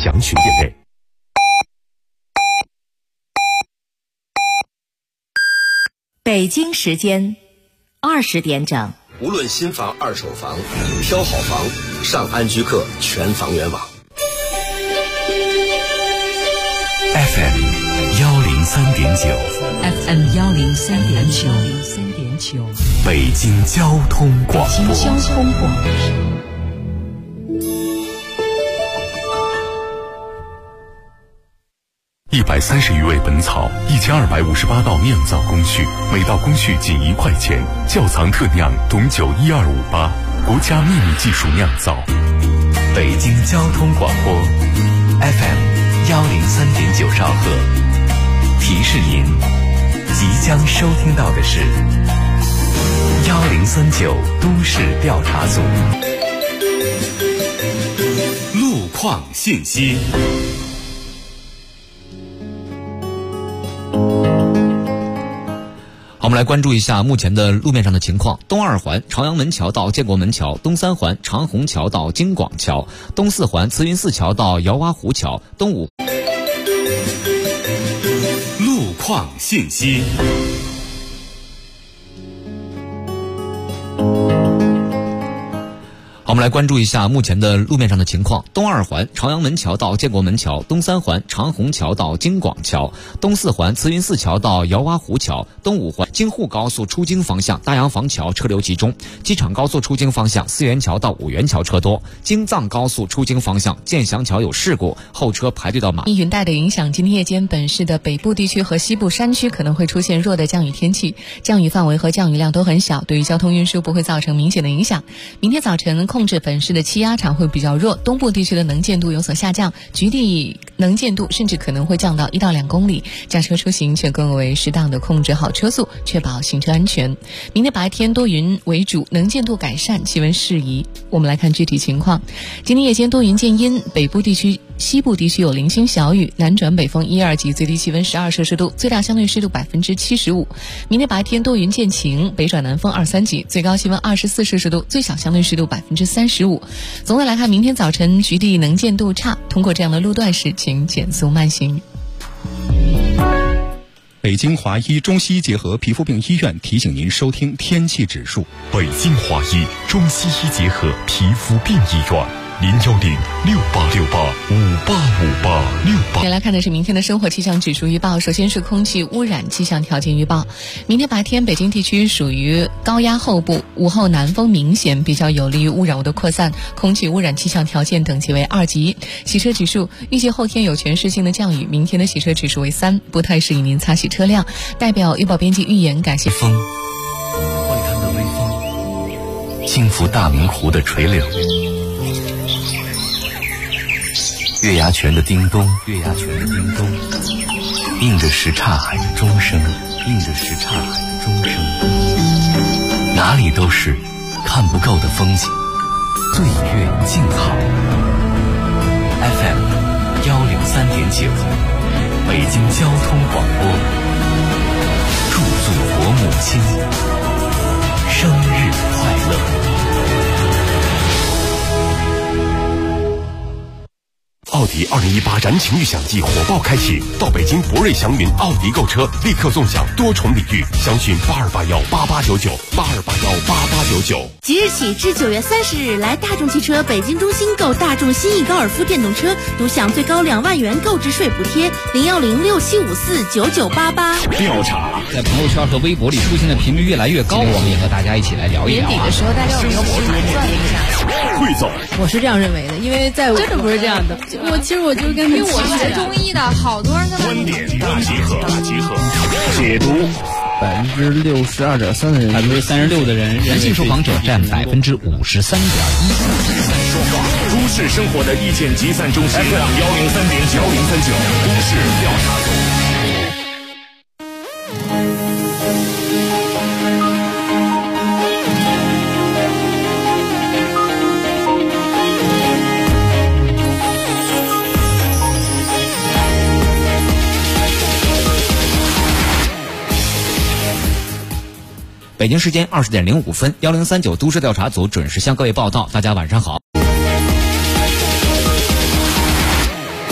详询电类。 北京时间20点整。 无论新房、二手房，挑好房，上安居客全房源网。 FM 103.9 FM 103.9 北京交通广播。130余味本草，1258道酿造工序，每道工序仅1块钱。窖藏特酿董酒12588，国家秘密技术酿造。北京交通广播 FM 103.9兆赫。提示您，即将收听到的是1039都市调查组路况信息。 我们来关注一下目前的路面上的情况。东2环朝阳门桥到建国门桥，东3环长虹桥到京广桥，东4环慈云寺桥到姚洼湖桥，东5 路况信息。 我们来关注一下目前的路面上的情况。东2环朝阳门桥到建国门桥，东3环长虹桥到京广桥，东4环慈云寺桥到姚洼湖桥，东5环京沪高速出京方向大洋房桥车流集中，机场高速出京方向4元桥到5元桥车多，京藏高速出京方向建祥桥有事故，后车排队到马。 因云带的影响，今天夜间本市的北部地区和西部山区可能会出现弱的降雨天气，降雨范围和降雨量都很小，对于交通运输不会造成明显的影响。明天早晨控制本市的气压场会比较弱，东部地区的能见度有所下降，局地能见度甚至可能会降到1到2公里，驾车出行却更为适当的控制好车速，确保行车安全。明天白天多云为主，能见度改善，气温适宜。我们来看具体情况。今天夜间多云见阴，北部地区西部地区有零星小雨，南转北风1、2级，最低气温12摄氏度，最大相对湿度75%。明天白天多云见晴，北转南风2、3级，最高气温24摄氏度，最小相对湿度35%。总的来看，明天早晨局地能见度差，通过这样的路段时，请减速慢行。 北京华医中西医结合皮肤病医院提醒您收听天气指数。 北京华医中西医结合皮肤病医院，010686858586868。 先来看的是明天的生活气象指数预报。首先是空气污染气象条件预报。明天白天北京地区属于高压后部，午后南风明显，比较有利于污染物的扩散，空气污染气象条件等级为2级。洗车指数预计后天有全市性的降雨，明天的洗车指数为3，不太适宜您擦洗车辆。代表预报编辑预言，感谢。 风，外滩的微风，轻拂大明湖的垂柳。月牙泉的叮咚，映着什刹海的钟声，哪里都是看不够的风景，岁月静好。FM 103.9，北京交通广播，祝祖国母亲生日快乐。奥迪2018燃情预享季火爆开启，到北京博瑞祥云奥迪购车，立刻送享多重礼遇，详询82818899，82818899。 即日起至9月30日，来大众汽车北京中心购大众新 E 高尔夫电动车，独享最高2万元购置税补贴，01067549988。 调查在朋友圈和微博里出现的频率越来越高，我们也和大家一起来聊一聊。 年底的时候，大家有没有买钻一下？ 汇总， 我是这样认为的，因为在我真的不是这样的。其实我就跟因为我学中医的，好多人跟观点大集合，解读。 62.3%的人 ，36%的人，男性受访者占53.1%。 说话，都市生活的意见集散中心，FM 103.9都市调查组。 北京时间20点05分，1039都市调查组准时向各位报道。大家晚上好。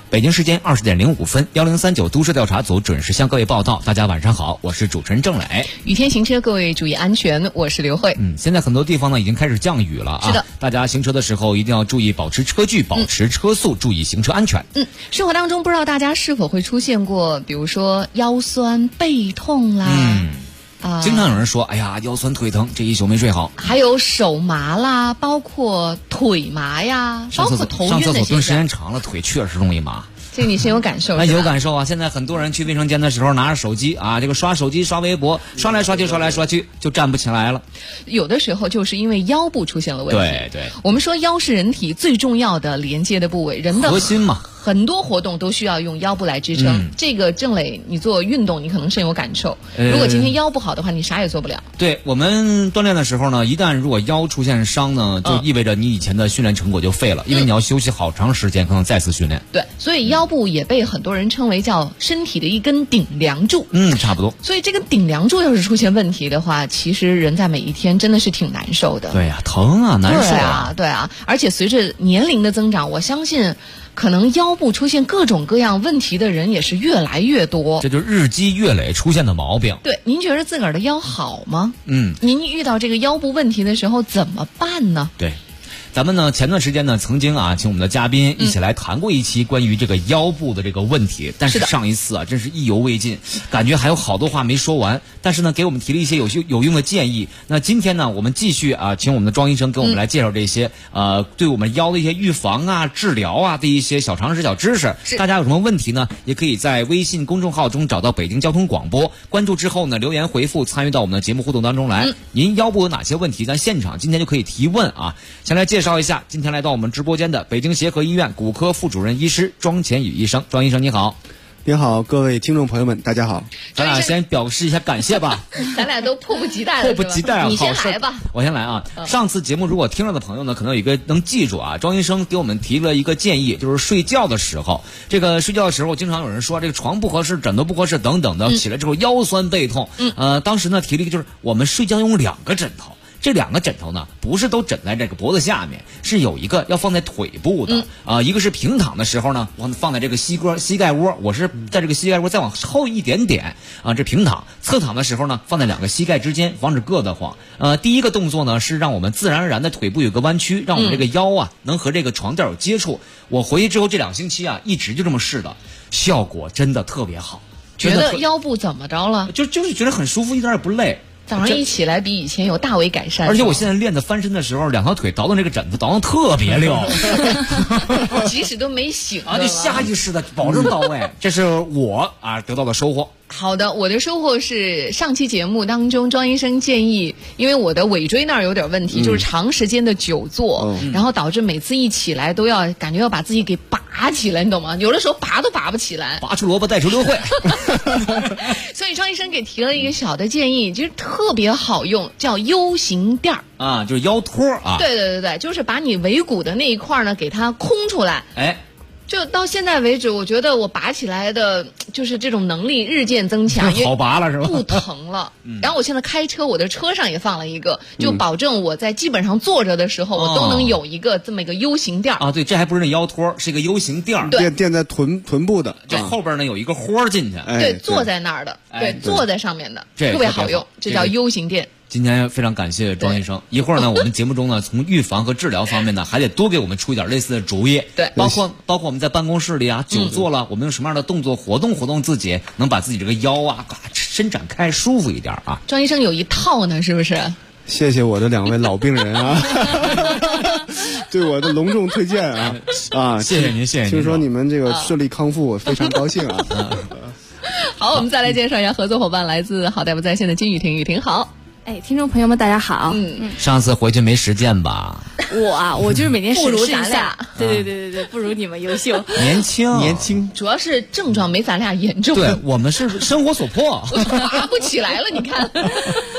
北京时间20点05分，1039都市调查组准时向各位报道。大家晚上好，我是主持人郑磊。 雨天行车，各位注意安全。我是刘慧。 现在很多地方呢已经开始降雨了啊。 是的， 大家行车的时候一定要注意保持车距、保持车速，注意行车安全。 生活当中不知道大家是否会出现过，比如说腰酸背痛啦。 经常有人说，哎呀，腰酸腿疼，这一宿没睡好。 还有手麻啦，包括腿麻呀，包括头晕的上厕所蹲时现象。 间长了，腿确实容易麻。 这个你深有感受。 有感受啊！现在很多人去卫生间的时候拿着手机啊，这个刷手机、刷微博，刷来刷去，就站不起来了。 有的时候就是因为腰部出现了问题。 对， 我们说腰是人体最重要的连接的部位，人的核心嘛。 很多活动都需要用腰部来支撑。这个郑磊，你做运动你可能深有感受。如果今天腰不好的话，你啥也做不了。 对，我们锻炼的时候呢，一旦如果腰出现伤呢，就意味着你以前的训练成果就废了，因为你要休息好长时间，可能再次训练。 对，所以腰部也被很多人称为叫身体的一根顶梁柱。 差不多。 所以这个顶梁柱要是出现问题的话，其实人在每一天真的是挺难受的。 对呀，疼啊，难受啊。 对啊，而且随着年龄的增长，我相信可能腰部出现各种各样问题的人也是越来越多， 这就是日积月累出现的毛病。 对，您觉得自个儿的腰好吗？您遇到这个腰部问题的时候怎么办呢？ 对。咱们呢，前段时间呢，曾经啊，请我们的嘉宾一起来谈过一期关于这个腰部的这个问题，但是上一次啊，真是意犹未尽，感觉还有好多话没说完。但是呢，给我们提了一些有用的建议。那今天呢，我们继续啊，请我们的庄医生给我们来介绍这些对我们腰的一些预防啊、治疗啊的一些小常识、小知识。大家有什么问题呢？也可以在微信公众号中找到北京交通广播，关注之后呢，留言回复，参与到我们的节目互动当中来。您腰部有哪些问题？咱现场今天就可以提问啊。先来介绍一下，今天来到我们直播间的北京协和医院骨科副主任医师庄乾宇医生。庄医生你好。 您好，各位听众朋友们，大家好。 咱俩先表示一下感谢吧。 咱俩都迫不及待了。你先来吧。 我先来啊。上次节目如果听了的朋友呢，可能有一个能记住啊，庄医生给我们提了一个建议，就是睡觉的时候，这个睡觉的时候经常有人说这个床不合适、枕头不合适等等的，起来之后腰酸背痛。当时呢提了一个，就是我们睡觉用2个枕头。这2个枕头呢，不是都枕在这个脖子下面，是有一个要放在腿部的一个是平躺的时候呢，放在这个膝盖窝，我是在这个膝盖窝再往后一点点啊，这平躺。侧躺的时候呢，放在2个膝盖之间，防止硌得慌。第一个动作呢，是让我们自然而然的腿部有个弯曲，让我们这个腰啊能和这个床垫有接触。我回去之后这2星期啊，一直就这么试的，效果真的特别好。 觉得腰部怎么着了？ 就是觉得很舒服，一点也不累。 早上一起来比以前有大为改善， 而且我现在练的翻身的时候，2条腿倒到那个枕头，倒得特别溜， 即使都没醒啊，就下意识的保证到位，这是我啊得到的收获。 好的，我的收获是上期节目当中庄医生建议，因为我的尾椎那儿有点问题，就是长时间的久坐，然后导致每次一起来都要感觉要把自己给拔起来，你懂吗？有的时候拔都拔不起来， 拔出萝卜带出溜会。 所以庄医生给提了一个小的建议，其实特别好用，叫 U 型垫儿啊，就是腰托啊。 对，就是把你尾骨的那一块呢给它空出来。就到现在为止，我觉得我拔起来的就是这种能力日渐增强， 好拔了是吧？ 不疼了。然后我现在开车，我的车上也放了一个，就保证我在基本上坐着的时候，我都能有一个这么一个 U 型垫啊。对，这还不是那腰托，是一个 U 型垫， 垫在臀部的， 这后边呢有一个豁进去， 对，坐在那儿的，对，坐在上面的，特别好用，这叫 U 型垫。 今天非常感谢庄医生。一会儿呢，我们节目中呢，从预防和治疗方面呢，还得多给我们出一点类似的主意。 对， 包括我们在办公室里啊，久坐了，我们用什么样的动作活动自己，能把自己这个腰啊伸展开，舒服一点啊。 庄医生有一套呢，是不是？ 谢谢我的2位老病人啊，对我的隆重推荐啊！ 谢谢您。 听说你们这个顺利康复，我非常高兴啊。 好，我们再来介绍一下合作伙伴，来自好大夫在线的金雨婷。雨婷好。 听众朋友们大家好。 上次回去没实践吧？ 我就是每天不如咱俩。 对，不如你们优秀。 年轻， 主要是症状没咱俩严重。 对，我们是生活所迫， 拔不起来了，你看。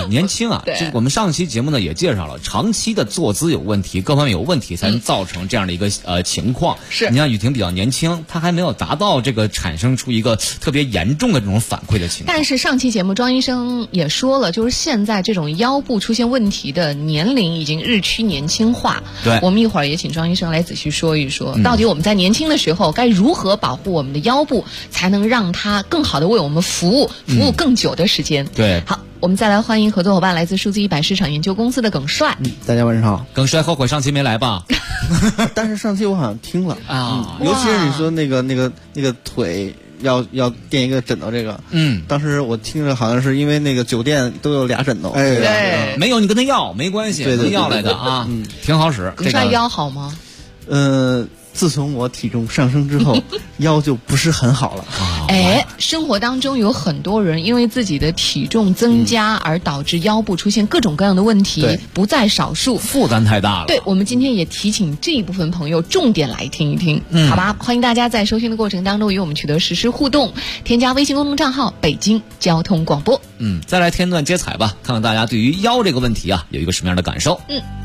年轻啊，这我们上期节目呢也介绍了，长期的坐姿有问题，各方面有问题，才能造成这样的一个情况。 是， 你看雨婷比较年轻，她还没有达到这个产生出一个特别严重的这种反馈的情况。 但是上期节目庄医生也说了，就是现在这种腰部出现问题的年龄已经日趋年轻化。 对， 我们一会儿也请庄医生来仔细说一说，到底我们在年轻的时候该如何保护我们的腰部，才能让它更好的为我们服务更久的时间。 对， 好，我们再来欢迎合作伙伴，来自数字100市场研究公司的耿帅。 大家晚上好。 耿帅后悔上期没来吧？ 但是上期我好像听了啊，尤其是你说那个腿要垫一个枕头这个，当时我听着好像是因为那个酒店都有俩枕头， 对， 没有你跟他要没关系，能要来的啊，挺好使。 耿帅腰好吗？ 自从我体重上升之后，腰就不是很好了。 生活当中有很多人因为自己的体重增加而导致腰部出现各种各样的问题，不在少数， 负担太大了。 对，我们今天也提醒这一部分朋友重点来听一听，好吧？欢迎大家在收听的过程当中与我们取得实时互动，添加微信公众账号北京交通广播。 再来添断接彩吧，看看大家对于腰这个问题啊有一个什么样的感受。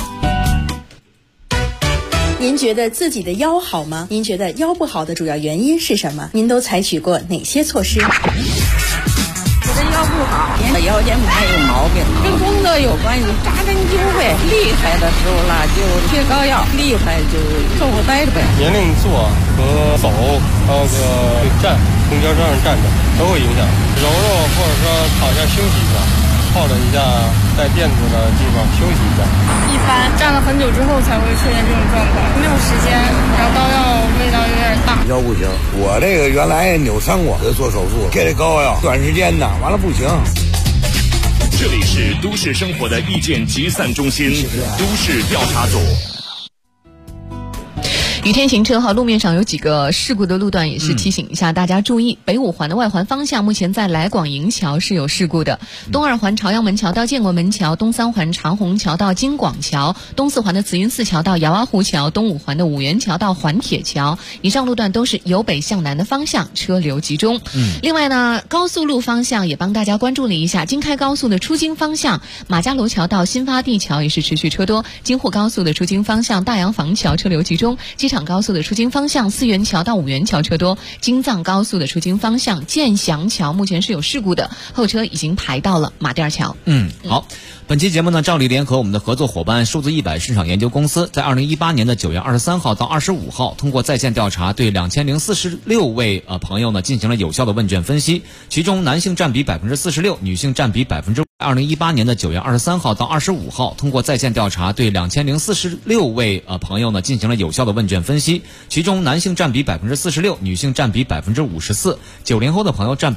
您觉得自己的腰好吗？您觉得腰不好的主要原因是什么？您都采取过哪些措施？ 我的腰不好，腰间盘有毛病，跟工作有关系，扎针灸呗。厉害的时候啦，就贴膏药；厉害就坐会待着呗。 年龄坐和走，还有个站，公交车上站着都会影响。揉揉或者说躺下休息一下。靠着一下带垫子的地方休息一下。 一般站了很久之后才会出现这种状况，没有时间，然后膏药味道有点大。 腰不行，我这个原来扭伤过，做手术贴这膏药，短时间的完了不行。 这里是都市生活的意见集散中心，都市调查组。 雨天行车路面上有几个事故的路段，也是提醒一下大家注意。北五环的外环方向目前在来广营桥是有事故的，东二环朝阳门桥到建国门桥，东三环长虹桥到京广桥，东四环的慈云寺桥到姚洼湖桥，东五环的五元桥到环铁桥，以上路段都是由北向南的方向车流集中。另外呢，高速路方向也帮大家关注了一下，京开高速的出京方向马家楼桥到新发地桥也是持续车多，京沪高速的出京方向大洋房桥车流集中，机场高速的出京方向四元桥到五元桥车多，京藏高速的出京方向建祥桥目前是有事故的，后车已经排到了马甸桥。 好，本期节目呢，照例联合我们的合作伙伴数字100市场研究公司，在2018年的9月23号到25号，通过在线调查，对2046位朋友呢进行了有效的问卷分析，其中男性占比46%，女性占比5%。2018年的9月23号到25号，通过在线调查，对2046位朋友呢进行了有效的问卷分析，其中男性占比46%，女性占比54%，90后的朋友占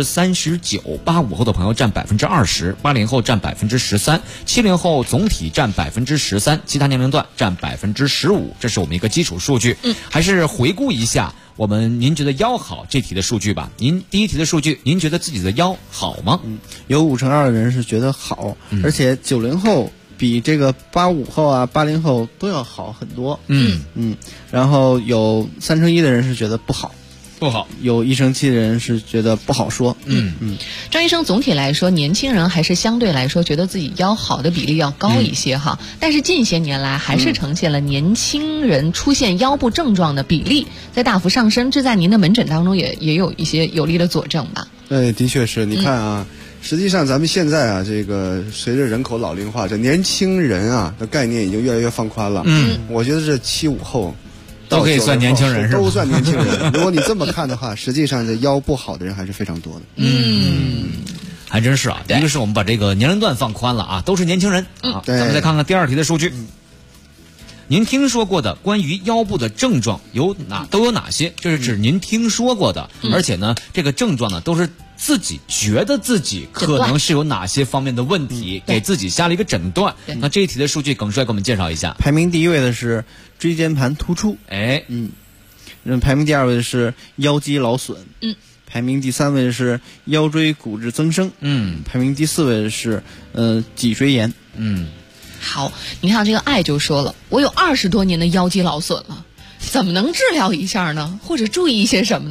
39%，85后的朋友占20%，80后占13%，70后总体占13%，其他年龄段占15%，这是我们一个基础数据。还是回顾一下您觉得腰好这题的数据吧。您第一题的数据，您觉得自己的腰好吗？ 有52%的人是觉得好，而且90后比这个85后啊80后都要好很多。然后有1/3的人是觉得不好，有1/7的人是觉得不好说。 张医生，总体来说，年轻人还是相对来说觉得自己腰好的比例要高一些哈。但是近些年来还是呈现了年轻人出现腰部症状的比例在大幅上升，这在您的门诊当中也有一些有力的佐证吧？ 对，的确是。你看啊，实际上咱们现在啊，这个随着人口老龄化，这年轻人啊的概念已经越来越放宽了。我觉得这75后。 都可以算年轻人是吧？ 都算年轻人。如果你这么看的话，实际上这腰不好的人还是非常多的。 还真是啊。一个是我们把这个年龄段放宽了啊，都是年轻人。咱们再看看第二题的数据。您听说过的关于腰部的症状都有哪些？这是指您听说过的，而且呢，这个症状呢都是自己觉得自己可能是有哪些方面的问题，给自己下了一个诊断。那这一题的数据，耿帅给我们介绍一下。 排名第一位的是椎间盘突出，排名第二位的是腰肌劳损，排名第三位的是腰椎骨质增生，排名第四位的是脊椎炎。 好，你看这个爱就说了，我有20多年的腰肌劳损了，怎么能治疗一下呢？或者注意一些什么呢？你看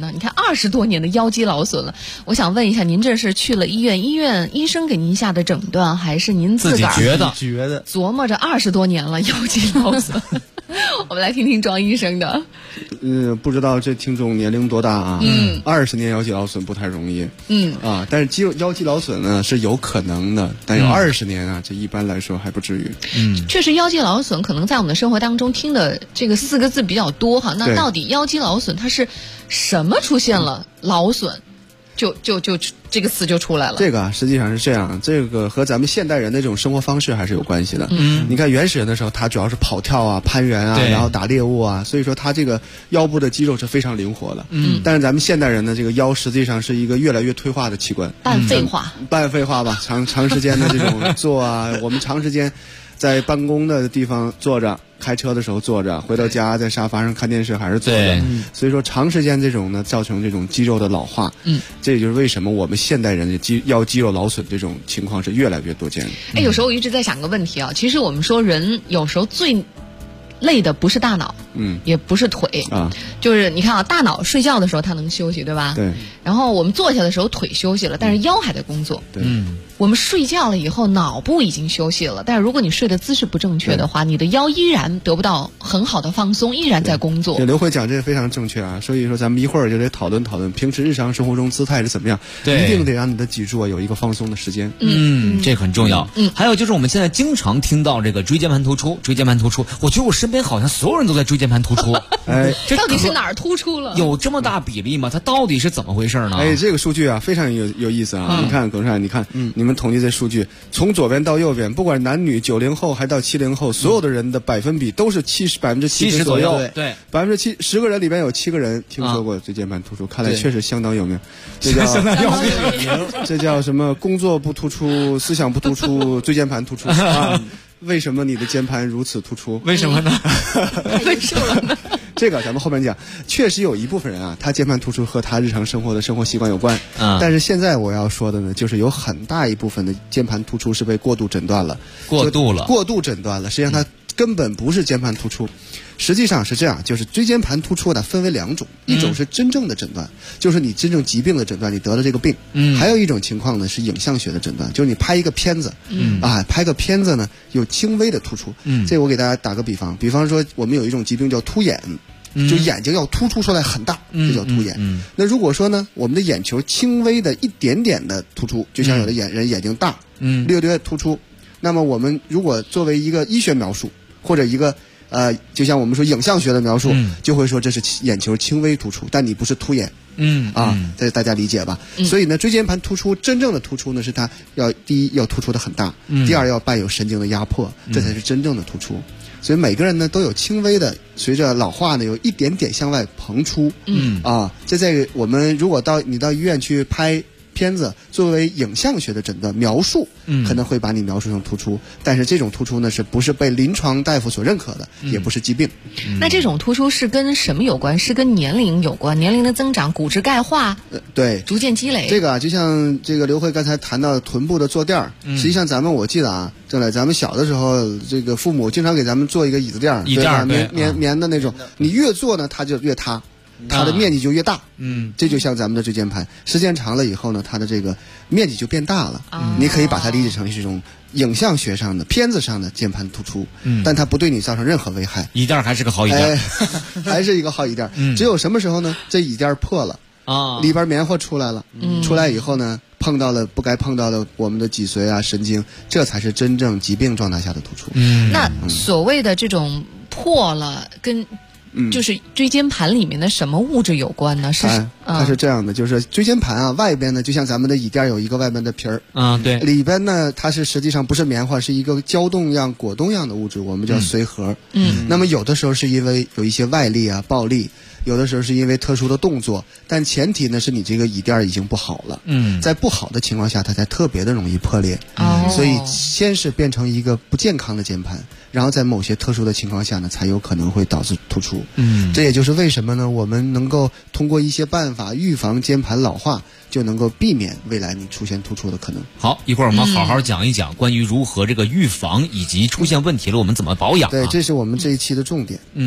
20多年的腰肌劳损了。我想问一下，您这是去了医院，医生给您下的诊断，还是您自个儿觉得琢磨着20多年了腰肌劳损？我们来听听庄医生的。 不知道这听众年龄多大啊？20年腰肌劳损不太容易。但是腰肌劳损呢是有可能的，但有20年啊，这一般来说还不至于。 确实腰肌劳损可能在我们的生活当中听的这个4个字比较多哈。那到底腰肌劳损它是什么出现了劳损？就这个词就出来了。 这个啊，实际上是这样，这个和咱们现代人的这种生活方式还是有关系的。你看原始人的时候，他主要是跑跳啊、攀援啊，然后打猎物啊，所以说他这个腰部的肌肉是非常灵活的。但是咱们现代人的这个腰实际上是一个越来越退化的器官， 半废话吧，长时间的这种坐啊，我们长时间在办公的地方坐着，开车的时候坐着，回到家在沙发上看电视还是坐着，所以说长时间这种呢造成这种肌肉的老化。这也就是为什么我们现代人的腰肌肉劳损这种情况是越来越多见的。 有时候我一直在想个问题啊，其实我们说人有时候最累的不是大脑，也不是腿啊，就是你看啊，大脑睡觉的时候它能休息，对吧？ 对。 然后我们坐下的时候腿休息了，但是腰还在工作。 对。 我们睡觉了以后，脑部已经休息了，但是如果你睡的姿势不正确的话，你的腰依然得不到很好的放松，依然在工作。 刘慧讲这个非常正确啊，所以说咱们一会儿就得讨论讨论平时日常生活中姿态是怎么样，一定得让你的脊柱啊有一个放松的时间。 这很重要。还有就是我们现在经常听到这个椎间盘突出，我觉得我身边好像所有人都在椎间盘突出。 这到底是哪儿突出了？ 有这么大比例吗？它到底是怎么回事呢？ 这个数据啊非常有意思啊。你看耿帅，你看你们统计这数据，从左边到右边，不管男女，90后还到70后，所有的人的百分比都是70%左右。 对 ，10个人里边有7个人听说过椎间盘突出，看来确实相当有名。这叫相当有名， 这叫什么？工作不突出，思想不突出，椎间盘突出啊！为什么你的肩盘如此突出？ 为什么呢？ 为什么呢？ 这个咱们后面讲，确实有一部分人啊，他肩盘突出和他日常生活的生活习惯有关。但是现在我要说的呢，就是有很大一部分的肩盘突出是被过度诊断了。过度诊断了，实际上它根本不是肩盘突出。实际上是这样，就是椎间盘突出呢分为2种，一种是真正的诊断，就是你真正疾病的诊断，你得了这个病。还有一种情况呢是影像学的诊断，就是你拍一个片子，拍个片子呢有轻微的突出。这我给大家打个比方说我们有一种疾病叫凸眼，就眼睛要突出出来很大，这叫凸眼。那如果说呢我们的眼球轻微的一点点的突出，就像有的人眼睛大，略略突出，那么我们如果作为一个医学描述或者一个就像我们说影像学的描述，就会说这是眼球轻微突出，但你不是凸眼。这大家理解吧？所以呢，椎间盘突出真正的突出呢，是它第一要突出的很大，第二要伴有神经的压迫，这才是真正的突出。所以每个人呢都有轻微的，随着老化呢有一点点向外膨出。这在我们如果你到医院去拍片子，作为影像学的诊断描述，可能会把你描述成突出，但是这种突出呢，是不是被临床大夫所认可的，也不是疾病。 那这种突出是跟什么有关？是跟年龄有关？年龄的增长、骨质钙化， 对， 逐渐积累。 这个啊，就像这个刘慧刚才谈到臀部的坐垫，实际上我记得啊，正来咱们小的时候，这个父母经常给咱们做一个椅子垫，棉的那种，你越坐呢，它就越塌。它的面积就越大，这就像咱们的椎间盘，时间长了以后呢，它的这个面积就变大了。你可以把它理解成是一种影像学上的片子上的键盘突出，但它不对你造成任何危害。 椅垫还是个好椅垫， 还是一个好椅垫。只有什么时候呢？这椅垫破了里边棉花出来了，出来以后呢，碰到了不该碰到的我们的脊髓啊、神经，这才是真正疾病状态下的突出。 那所谓的这种破了跟就是椎间盘里面的什么物质有关呢？ 它是这样的，就是椎间盘啊，外边呢就像咱们的椅垫有一个外面的皮儿， 对， 里边呢它是实际上不是棉花，是一个胶冻样、果冻样的物质，我们叫髓核。那么有的时候是因为有一些外力啊、暴力，有的时候是因为特殊的动作，但前提呢是你这个椅垫已经不好了。在不好的情况下，它才特别的容易破裂。所以先是变成一个不健康的键盘，然后在某些特殊的情况下呢，才有可能会导致突出。这也就是为什么呢，我们能够通过一些办法预防键盘老化，就能够避免未来你出现突出的可能。 好，一会儿我们好好讲一讲关于如何这个预防以及出现问题了我们怎么保养。 对，这是我们这一期的重点。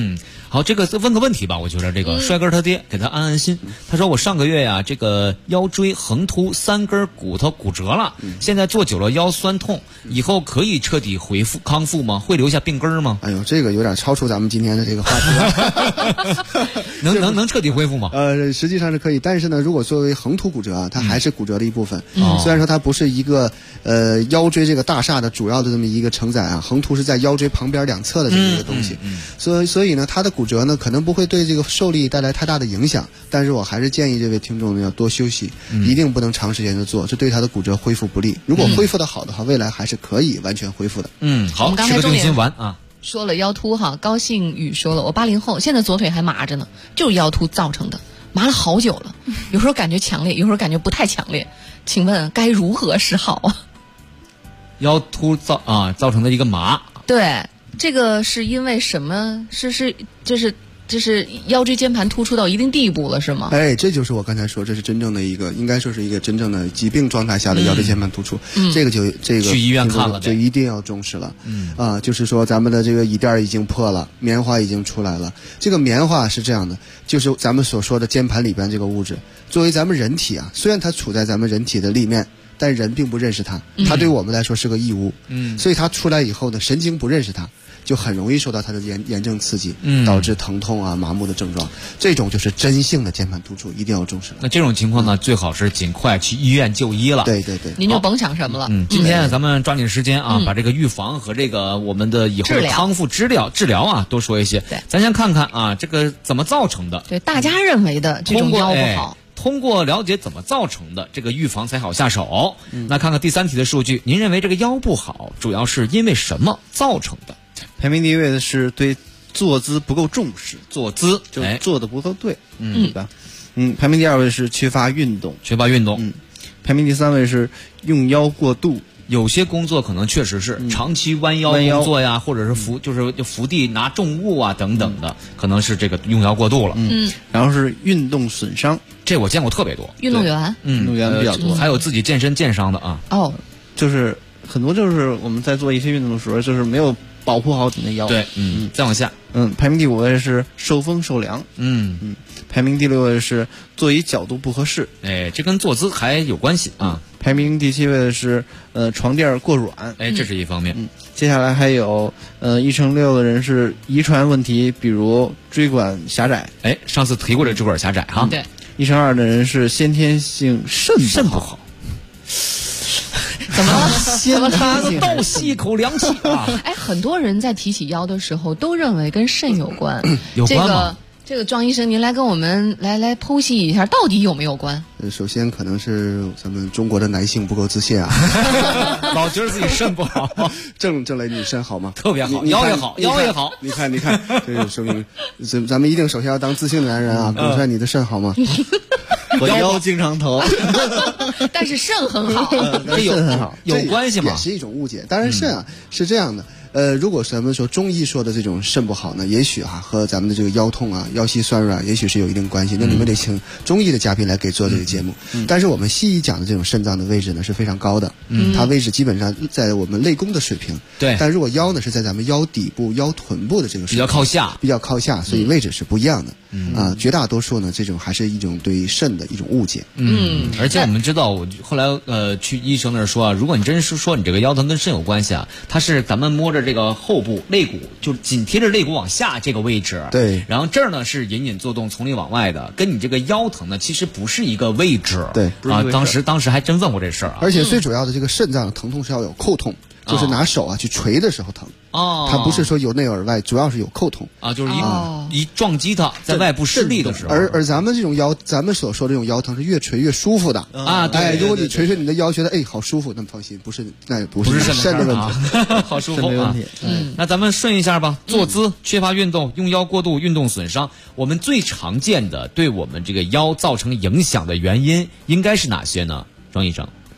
好，这个问个问题吧，我觉得这个帅哥他爹给他安心。他说我上个月呀，这个腰椎横突3根骨头骨折了，现在坐久了腰酸痛，以后可以彻底康复吗？会留下病根吗？ 哎呦，这个有点超出咱们今天的这个话题了。能彻底恢复吗？ 实际上是可以，但是呢，如果作为横突骨折啊，它还是骨折的一部分。虽然说它不是一个腰椎这个大厦的主要的这么一个承载啊，横突是在腰椎旁边2侧的这么一个东西。所以呢，它的骨折呢可能不会对这个受力带来太大的影响，但是我还是建议这位听众呢要多休息，一定不能长时间的做，这对他的骨折恢复不利。如果恢复的好的话，未来还是可以完全恢复的。 好， 我们刚才重点完啊。 说了腰突哈，高兴宇说了，我80后，现在左腿还麻着呢，就是腰突造成的，麻了好久了，有时候感觉强烈，有时候感觉不太强烈，请问该如何是好啊？ 腰突造成的一个麻， 对，这个是因为什么？这是腰椎间盘突出到一定地步了，是吗？ 哎，这就是我刚才说，这是真正的一个，应该说是一个真正的疾病状态下的腰椎间盘突出。这个去医院看了， 就一定要重视了。就是说咱们的这个椅垫已经破了，棉花已经出来了。这个棉花是这样的，就是咱们所说的间盘里边这个物质，作为咱们人体啊，虽然它处在咱们人体的立面，但人并不认识它，它对我们来说是个异物。所以它出来以后呢，神经不认识它，就很容易受到它的炎症刺激，导致疼痛啊、麻木的症状。这种就是真性的间盘突出，一定要重视了。 那这种情况呢，最好是尽快去医院就医了。 对， 您就甭想什么了。 今天咱们抓紧时间啊，把这个预防和这个我们的以后的康复治疗啊多说一些。 对， 咱先看看啊，这个怎么造成的？ 对，大家认为的这种腰不好。 通过了解怎么造成的，这个预防才好下手。那看看第3题的数据，您认为这个腰不好主要是因为什么造成的？ 排名第一位的是对坐姿不够重视， 坐姿就做的不够对，对吧？排名第2位是缺乏运动，排名第3位是用腰过度。 有些工作可能确实是长期弯腰工作呀，或者是伏地拿重物啊等等的，可能是这个用腰过度了。 然后是运动损伤， 这我见过特别多。 运动员， 运动员比较多， 还有自己健身健伤的啊。 就是很多就是我们在做一些运动的时候，就是没有保护好你的腰。 对，再往下， 排名第5位是受风受凉，排名第6位是座椅角度不合适， 这跟坐姿还有关系啊。 排名第7位的是床垫过软， 这是一方面。 接下来还有1成6的人是遗传问题，比如椎管狭窄， 上次提过这椎管狭窄哈。 对 ，1成2的人是先天性肾不好。 怎么了？ 怎么他都倒吸一口凉气啊！ 很多人在提起腰的时候都认为跟肾有关， 有关吗？ 这个庄医生，您来跟我们来剖析一下，到底有没有关？ 首先可能是咱们中国的男性不够自信啊， 老觉得自己肾不好。 郑雷，你肾好吗？ 特别好，腰也好，腰也好。 你看，这就说明咱们一定首先要当自信的男人啊。龚帅，你的肾好吗？ 我腰经常疼， 但是肾很好， 肾很好， 有关系吗？ 也是一种误解。当然，肾啊是这样的。如果咱们说中医说的这种肾不好呢，也许和咱们的这个腰痛啊、腰膝酸软，也许是有一定关系。那你们得请中医的嘉宾来给做这个节目。但是我们西医讲的这种肾脏的位置呢是非常高的，它位置基本上在我们肋弓的水平。 对。 但如果腰呢是在咱们腰底部、腰臀部的这个水平，比较靠下，所以位置是不一样的。绝大多数呢，这种还是一种对肾的一种误解。 而且我们知道，我后来去医生那儿说啊，如果你真是说你这个腰疼跟肾有关系啊，它是咱们摸着这个后部肋骨，就紧贴着肋骨往下这个位置。 对。 然后这儿呢是隐隐作动，从里往外的，跟你这个腰疼呢其实不是一个位置。 对。 当时还真问过这事儿啊。 而且最主要的这个肾脏疼痛是要有扣痛。就是拿手啊去捶的时候疼它不是说由内而外，主要是有扣痛就是一撞击它在外部施力的时候。 而咱们这种腰，咱们所说的这种腰疼是越捶越舒服的对。 如果你捶捶你的腰，觉得好舒服，那么放心，那也不是肾的问题， 好舒服啊。那咱们顺一下吧，坐姿、缺乏运动、用腰过度、运动损伤，我们最常见的对我们这个腰造成影响的原因应该是哪些呢？庄医生？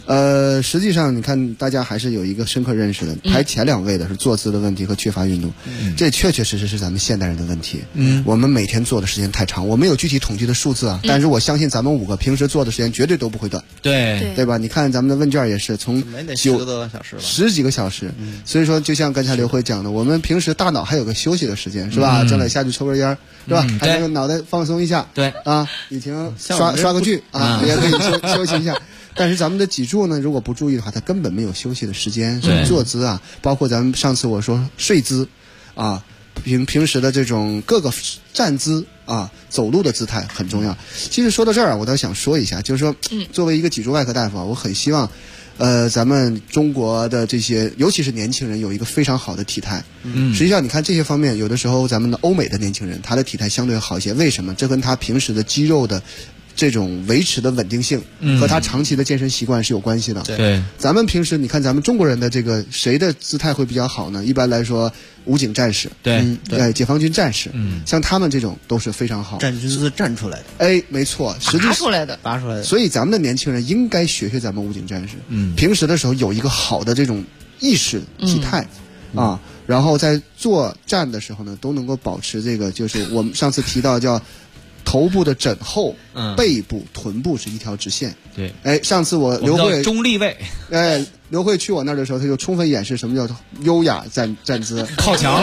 实际上你看，大家还是有一个深刻认识的，排前2位的是坐姿的问题和缺乏运动，这确确实实是咱们现代人的问题。我们每天坐的时间太长，我没有具体统计的数字啊，但是我相信咱们5个平时坐的时间绝对都不会短，对吧？你看咱们的问卷也是从 10多个小时吧 ，10几个小时，所以说就像刚才刘慧讲的，我们平时大脑还有个休息的时间，是吧？正好下去抽根烟，是吧？还能脑袋放松一下， 对啊，雨婷刷个剧啊，也可以休息一下。但是咱们的脊柱呢，如果不注意的话，它根本没有休息的时间。坐姿啊，包括咱们上次我说睡姿啊，平时的这种各个站姿啊，走路的姿态很重要。其实说到这儿啊，我倒想说一下，就是说，作为一个脊柱外科大夫啊，我很希望咱们中国的这些，尤其是年轻人，有一个非常好的体态。实际上你看这些方面，有的时候咱们的欧美的年轻人，他的体态相对好一些。为什么？这跟他平时的肌肉的这种维持的稳定性和他长期的健身习惯是有关系的。 对， 咱们平时你看咱们中国人的这个谁的姿态会比较好呢？一般来说，武警战士，对，解放军战士，像他们这种都是非常好。 站军姿站出来的， 哎，没错，实际拔出来的。 所以咱们的年轻人应该学咱们武警战士，平时的时候有一个好的这种意识体态啊，然后在坐站的时候呢，都能够保持这个，就是我们上次提到叫头部的枕后，背部、臀部是一条直线。 对， 哎，上次我刘慧中立位， 哎，刘慧去我那儿的时候，他就充分演示什么叫优雅站姿， 靠墙，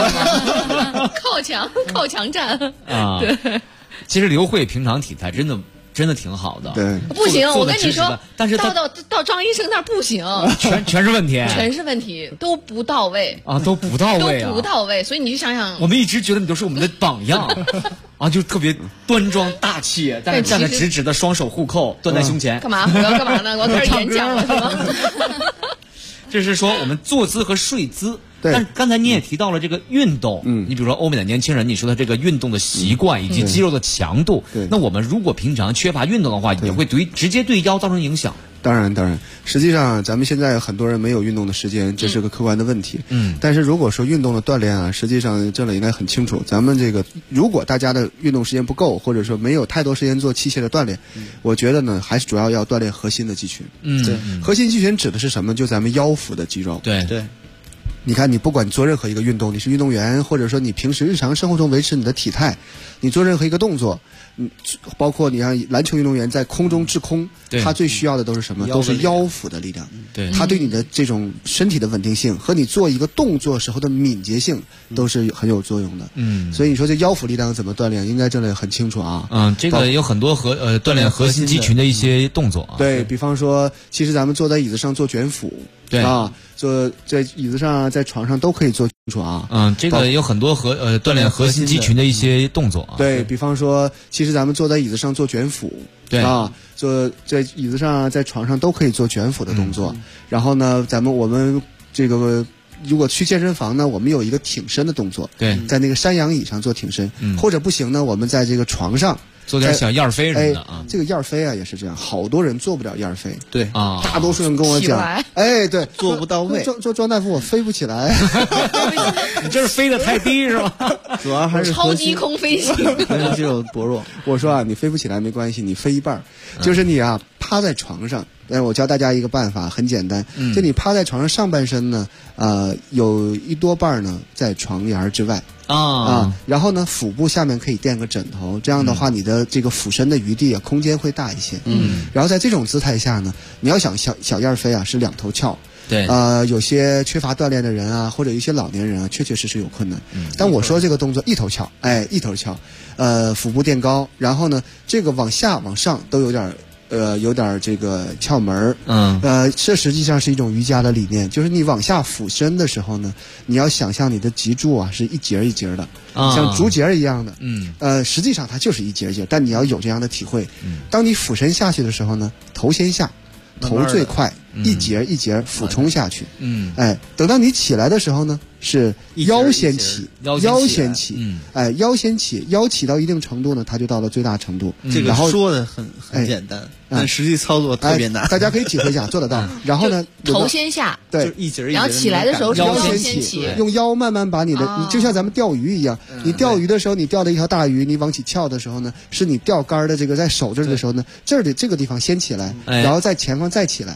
靠墙站啊。对，其实刘慧平常体态真的挺好的。 对， 不行，我跟你说， 但是到张医生那儿不行， 全是问题， 全是问题，都不到位啊，都不到位， 所以你就想想， 我们一直觉得你都是我们的榜样啊，就特别端庄大气，但是站得直直的，双手互扣，端在胸前。 干嘛？我要干嘛呢？我开始演讲了，是吗？ 这是说我们坐姿和睡姿。但刚才你也提到了这个运动，你比如说欧美的年轻人，你说他这个运动的习惯以及肌肉的强度，那我们如果平常缺乏运动的话，也会直接对腰造成影响。 当然，实际上咱们现在很多人没有运动的时间，这是个客观的问题。但是如果说运动的锻炼啊，实际上郑磊应该很清楚，咱们这个如果大家的运动时间不够，或者说没有太多时间做器械的锻炼，我觉得呢，还是主要要锻炼核心的肌群。 对， 核心肌群指的是什么？就咱们腰腹的肌肉。 对。 你看，你不管做任何一个运动，你是运动员，或者说你平时日常生活中维持你的体态，你做任何一个动作，包括你像篮球运动员在空中滞空，他最需要的都是什么？都是腰腹的力量。 对， 他对你的这种身体的稳定性和你做一个动作时候的敏捷性都是很有作用的。所以你说这腰腹力量怎么锻炼？应该真的很清楚啊。 这个有很多锻炼核心肌群的一些动作啊。 对，比方说，其实咱们坐在椅子上做卷腹， 对啊，坐在椅子上、在床上都可以做清楚啊。 这个有很多锻炼核心肌群的一些动作啊。 对，比方说，其实咱们坐在椅子上做卷腹， 对啊，坐在椅子上、在床上都可以做卷腹的动作。然后呢，我们这个如果去健身房呢，我们有一个挺身的动作， 对， 在那个山羊椅上做挺身，或者不行呢，我们在这个床上做点小燕飞什么的啊。 这个燕飞啊也是这样，好多人做不了燕飞。 对啊， 大多数人跟我讲，哎，对， 做不到位。 做庄大夫，我飞不起来。 你这是飞得太低是吧？ 主要还是超低空飞行， 肌肉薄弱。 我说啊，你飞不起来没关系，你飞一半，就是你啊趴在床上。我教大家一个办法，很简单，就你趴在床上，上半身呢，有一多半呢在床沿之外啊，然后呢，腹部下面可以垫个枕头，这样的话，你的这个俯身的余地啊，空间会大一些。然后在这种姿态下呢，你要想小燕飞啊，是两头翘。 对， 有些缺乏锻炼的人啊，或者一些老年人啊，确实有困难。但我说这个动作一头翘，一头翘，腹部垫高，然后呢，这个往下往上都有点这个窍门这实际上是一种瑜伽的理念，就是你往下俯身的时候呢，你要想象你的脊柱啊是一节一节的，像竹节一样的。实际上它就是一节一节，但你要有这样的体会。当你俯身下去的时候呢，头先下，头最快，一节一节俯冲下去。等到你起来的时候呢，是腰先起，腰先起，腰先起，腰起到一定程度呢，它就到了最大程度。 这个说的很简单，但实际操作特别难。 大家可以体会一下，做得到。然后呢， 头先下， 对， 一节， 然后起来的时候是腰先起， 用腰慢慢把你的，你就像咱们钓鱼一样，你钓鱼的时候，你钓了一条大鱼，你往起翘的时候呢，是你钓竿的这个在手这儿的时候呢，这儿的这个地方先起来，然后在前方再起来。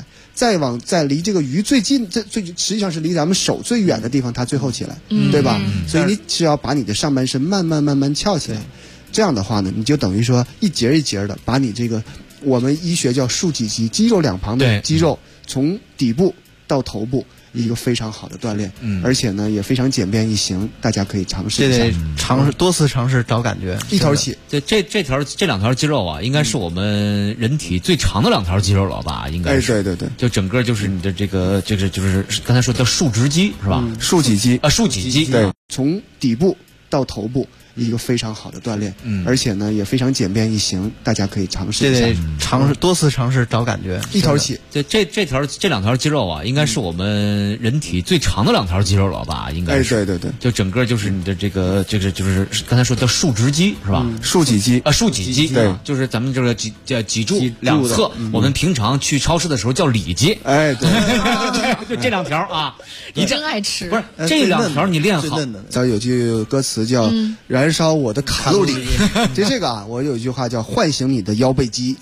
再离这个鱼最近，实际上是离咱们手最远的地方，它最后起来，对吧？所以你只要把你的上半身慢慢翘起来，这样的话呢，你就等于说一节一节的把你这个我们医学叫竖脊肌，肌肉两旁的肌肉从底部到头部。一个非常好的锻炼，而且呢也非常简便易行，大家可以尝试一下。 这得多次尝试找感觉， 一头起。 这两条肌肉啊，应该是我们人体最长的两条肌肉了吧？应该是。 对，就整个就是你的这个就是刚才说叫竖直肌是吧？ 竖脊肌啊，竖脊肌。 对，从底部到头部。一个非常好的锻炼，而且呢也非常简便易行，大家可以尝试一下。 这得多次尝试找感觉， 一头起。 这两条肌肉啊，应该是我们人体最长的两条肌肉了吧？应该是。 对， 就整个就是你的这个就是刚才说叫竖直肌是吧？ 竖脊肌啊，竖脊肌。 对， 就是咱们这个脊柱两侧，我们平常去超市的时候叫里脊。 对， 就这两条啊， 你真爱吃。 不是这两条你练好。 咱有句歌词叫燃烧我的卡路里，就这个啊，我有一句话叫唤醒你的腰背肌。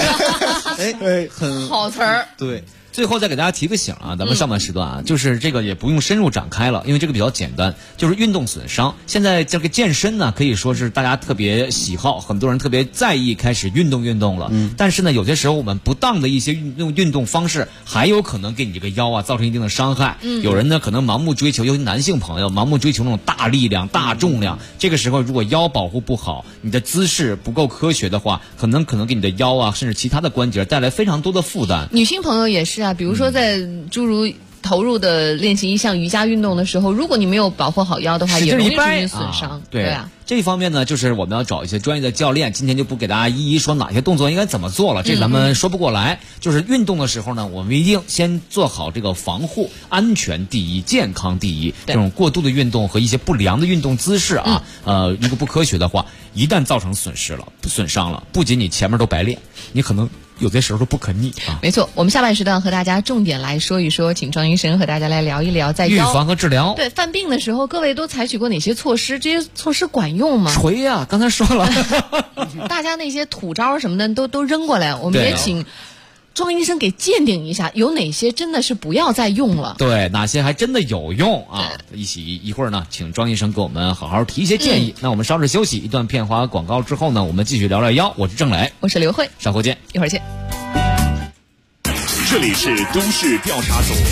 很好词儿。 对。最后再给大家提个醒啊，咱们上半时段啊，就是这个也不用深入展开了，因为这个比较简单，就是运动损伤。现在这个健身呢，可以说是大家特别喜好，很多人特别在意，开始运动了。但是呢，有些时候我们不当的一些运动方式，还有可能给你这个腰啊造成一定的伤害。有人呢可能盲目追求，尤其男性朋友盲目追求那种大力量、大重量，这个时候如果腰保护不好，你的姿势不够科学的话，可能给你的腰啊，甚至其他的关节带来非常多的负担。 女性朋友也是啊，比如说在诸如投入的练习一项瑜伽运动的时候，如果你没有保护好腰的话，也容易出现损伤。对啊， 这一方面呢，就是我们要找一些专业的教练。今天就不给大家一一说哪些动作应该怎么做了，这咱们说不过来。就是运动的时候呢，我们一定先做好这个防护，安全第一，健康第一。这种过度的运动和一些不良的运动姿势啊，如果不科学的话，一旦造成损伤了，不仅你前面都白练，你可能有些时候不可逆啊。 没错，我们下半时段和大家重点来说一说，请庄医生和大家来聊一聊在预防和治疗。 对，犯病的时候，各位都采取过哪些措施？这些措施管用吗？ 锤呀，刚才说了， 大家那些土招什么的都扔过来，我们也请庄医生给鉴定一下，有哪些真的是不要再用了？ 对，哪些还真的有用啊？一会儿呢，请庄医生给我们好好提一些建议。那我们稍事休息，一段片花广告之后呢，我们继续聊聊腰。我是郑磊， 我是刘慧， 稍后见， 一会儿见。 这里是都市调查组。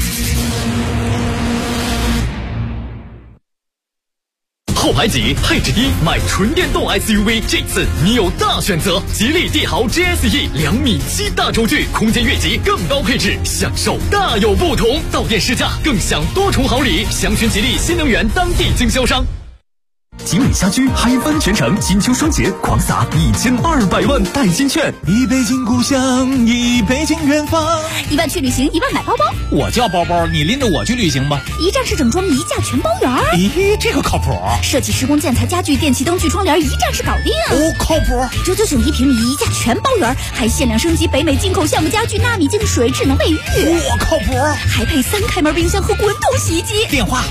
后排挤，配置低，买纯电动 SUV， 这次你有大选择。吉利帝豪 GSE 2.7米大轴距，空间越级，更高配置，享受大有不同。到店试驾，更享多重好礼。详询吉利新能源当地经销商。吉美家居嗨翻全城，金秋双节狂撒1200万代金券， 一北京故乡，一北京远方。 1万去旅行，1万买包包。 我叫包包，你拎着我去旅行吧。 一站式整装，一价全包圆。 咦，这个靠谱。 设计施工建材家具电器灯具窗帘，一站式搞定。 哦，靠谱。 999一平米，一价全包圆，还限量升级北美进口橡木家具纳米净水智能卫浴。 我靠谱。 还配3开门冰箱和滚筒洗衣机。 电话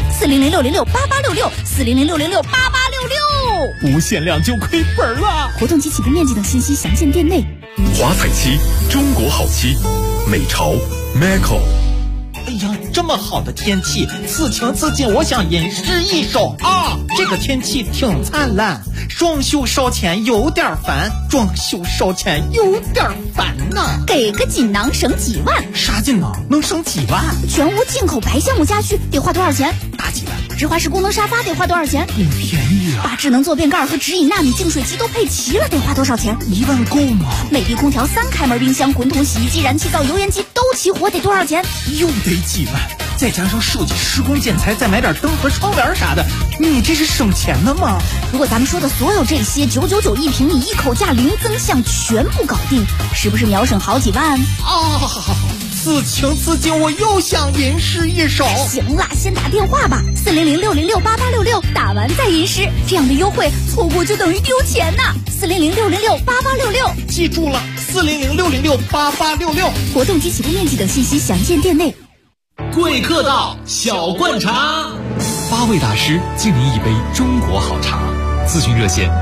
400-606-8866，400-606-8866。 不限量就亏本了。 活动及起步面积等信息详见店内。 华彩漆，中国好漆，美潮 Macco。 哎呀，这么好的天气，此情此景，我想吟诗一首啊！这个天气挺灿烂，装修烧钱有点烦，装修烧钱有点烦呐。 给个锦囊省几万。 啥锦囊能省几万？ 全屋进口白橡木家具得花多少钱？ 大几万。 直滑式功能沙发得花多少钱？ 便宜啊！ 把智能坐便盖和直饮纳米净水机都配齐了，得花多少钱 ？1万够吗？ 美的空调3开门冰箱、滚筒洗衣机、燃气灶、油烟机都齐活，得多少钱？ 又得几万，再加上设计施工建材，再买点灯和窗帘啥的，你这是省钱的吗？ 如果咱们说的所有这些999一平米，一口价零增项，全部搞定，是不是秒省好几万啊？此情此景，我又想吟诗一首。 行了，先打电话吧，400-606-8866，打完再吟诗，这样的优惠错过就等于丢钱呐。400-606-8866， 记住了，400-606-8866。 活动及起步面积等信息详见店内。 贵客到，小灌茶，8位大师敬您一杯中国好茶。咨询热线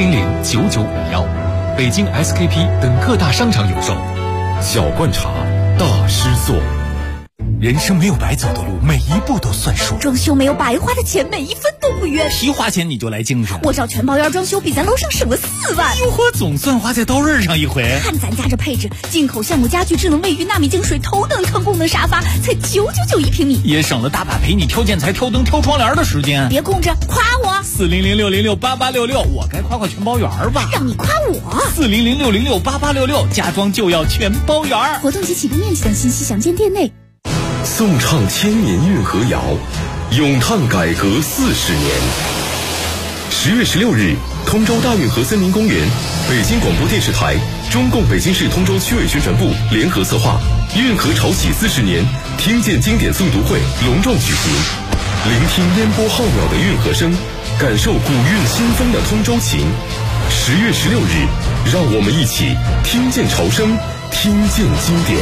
400-000-9951，北京 SKP 等各大商场有售。小灌茶， 大师作。人生没有白走的路，每一步都算数。 装修没有白花的钱，每一分都不冤。 一花钱你就来精神， 我找全包院装修比咱楼上省了4万。 哟呵，总算花在刀刃上一回。 看咱家这配置，进口橡木家具、智能卫浴、纳米净水、头等舱功能沙发，才999一平米， 也省了大把陪你挑建材、挑灯、挑窗帘的时间。 别空着，夸我 ！400-606-8866，我该夸全包园吧？ 让你夸我 ！400-606-8866，家装就要全包园。 活动及启动面积等信息详见店内。 颂唱千年运河谣，咏叹改革40年。10月16日，通州大运河森林公园，北京广播电视台、中共北京市通州区委宣传部联合策划运河潮起40年听见经典诵读会隆重举行，聆听烟波浩渺的运河声，感受古韵新风的通州情。10月16日，让我们一起听见潮声，听见经典。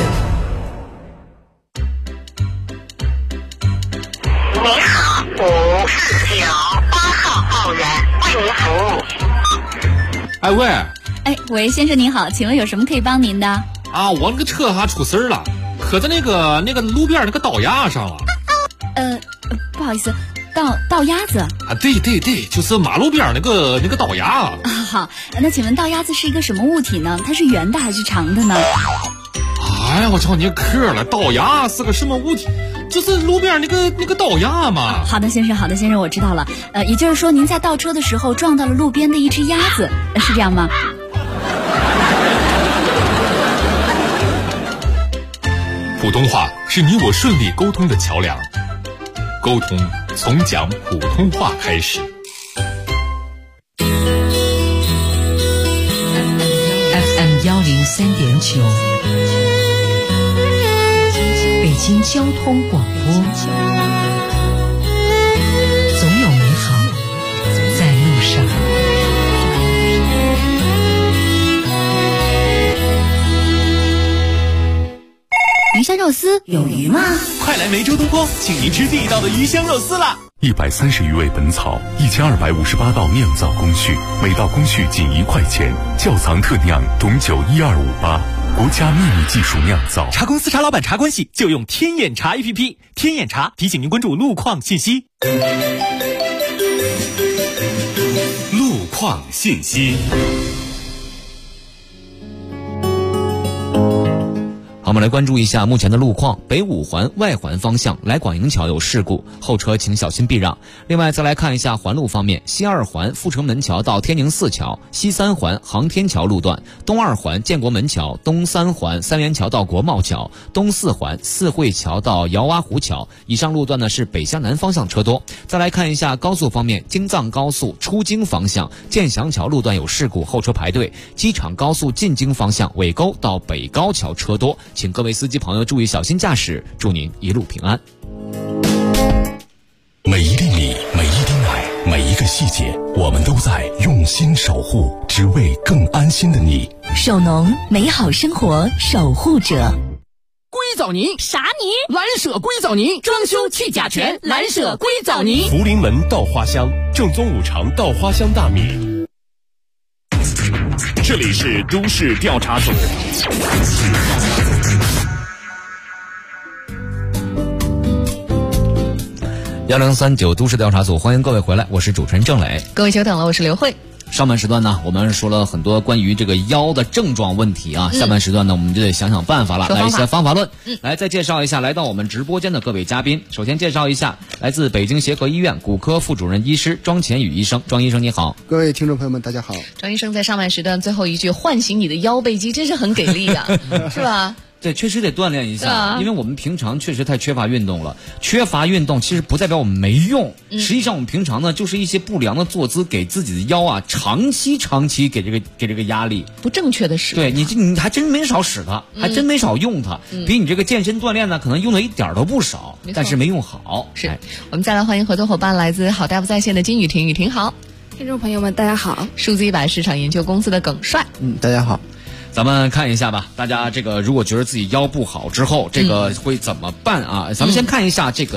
您好，5498号报员为您服务。 哎喂， 喂，先生您好，请问有什么可以帮您的？ 啊，我那个车还出事儿了，磕在那个路边那个倒牙上了。 不好意思，倒鸭子啊？对，就是马路边那个倒牙。 好，那请问倒鸭子是一个什么物体呢？它是圆的还是长的呢？ 哎呀，我操你磕了，倒牙是个什么物体？就是路边那个倒牙嘛。 好的先生，我知道了。也就是说您在倒车的时候撞到了路边的一只鸭子，是这样吗？ 普通话是你我顺利沟通的桥梁，沟通从讲普通话开始。 FM 103.9，北京交通广播，总有美好在路上。 鱼香肉丝有鱼吗？ 快来梅州东坡，请您吃地道的鱼香肉丝啦 ！130余味本草，1258道酿造工序，每道工序仅1块钱，窖藏特酿董酒12588，国家秘密技术酿造。 茶公司茶老板茶关系就用天眼茶 APP， 天眼茶提醒您关注路况信息。 路况信息。 好，我们来关注一下目前的路况。北5环外环方向来广营桥有事故，后车请小心避让。另外再来看一下环路方面，西2环阜成门桥到天宁寺桥，西3环航天桥路段，东2环建国门桥，东3环三元桥到国贸桥，东4环四惠桥到姚洼湖桥。以上路段呢是北向南方向车多。再来看一下高速方面，京藏高速出京方向建祥桥路段有事故，后车排队。机场高速进京方向尾沟到北高桥车多，请各位司机朋友注意小心驾驶，祝您一路平安。 每一粒米，每一滴奶，每一个细节，我们都在用心守护，只为更安心的你。 首农，美好生活守护者。 硅藻泥啥泥？ 蓝舍硅藻泥，装修去甲醛，蓝舍硅藻泥。 福临门稻花香，正宗五常稻花香大米。这里是都市调查组。 1039都市调查组，欢迎各位回来，我是主持人郑磊。 各位久等了，我是刘慧。 上半时段呢，我们说了很多关于这个腰的症状问题啊。下半时段呢，我们就得想想办法了，来一些方法论。来再介绍一下来到我们直播间的各位嘉宾。首先介绍一下来自北京协和医院骨科副主任医师庄乾宇医生。庄医生你好。 各位听众朋友们大家好。 庄医生在上半时段最后一句唤醒你的腰背肌，真是很给力的是吧？ 对，确实得锻炼一下，因为我们平常确实太缺乏运动了。缺乏运动其实不代表我们没用，实际上我们平常呢就是一些不良的坐姿，给自己的腰啊长期给这个压力， 不正确的使。 对你还真没少使它，还真没少用它，比你这个健身锻炼呢可能用的一点都不少，但是没用好。 是，我们再来欢迎合作伙伴，来自好大夫在线的金雨婷。雨婷好。 听众朋友们大家好。 数字100市场研究公司的耿帅。 大家好。 咱们看一下吧，大家这个如果觉得自己腰不好之后，这个会怎么办啊？咱们先看一下这个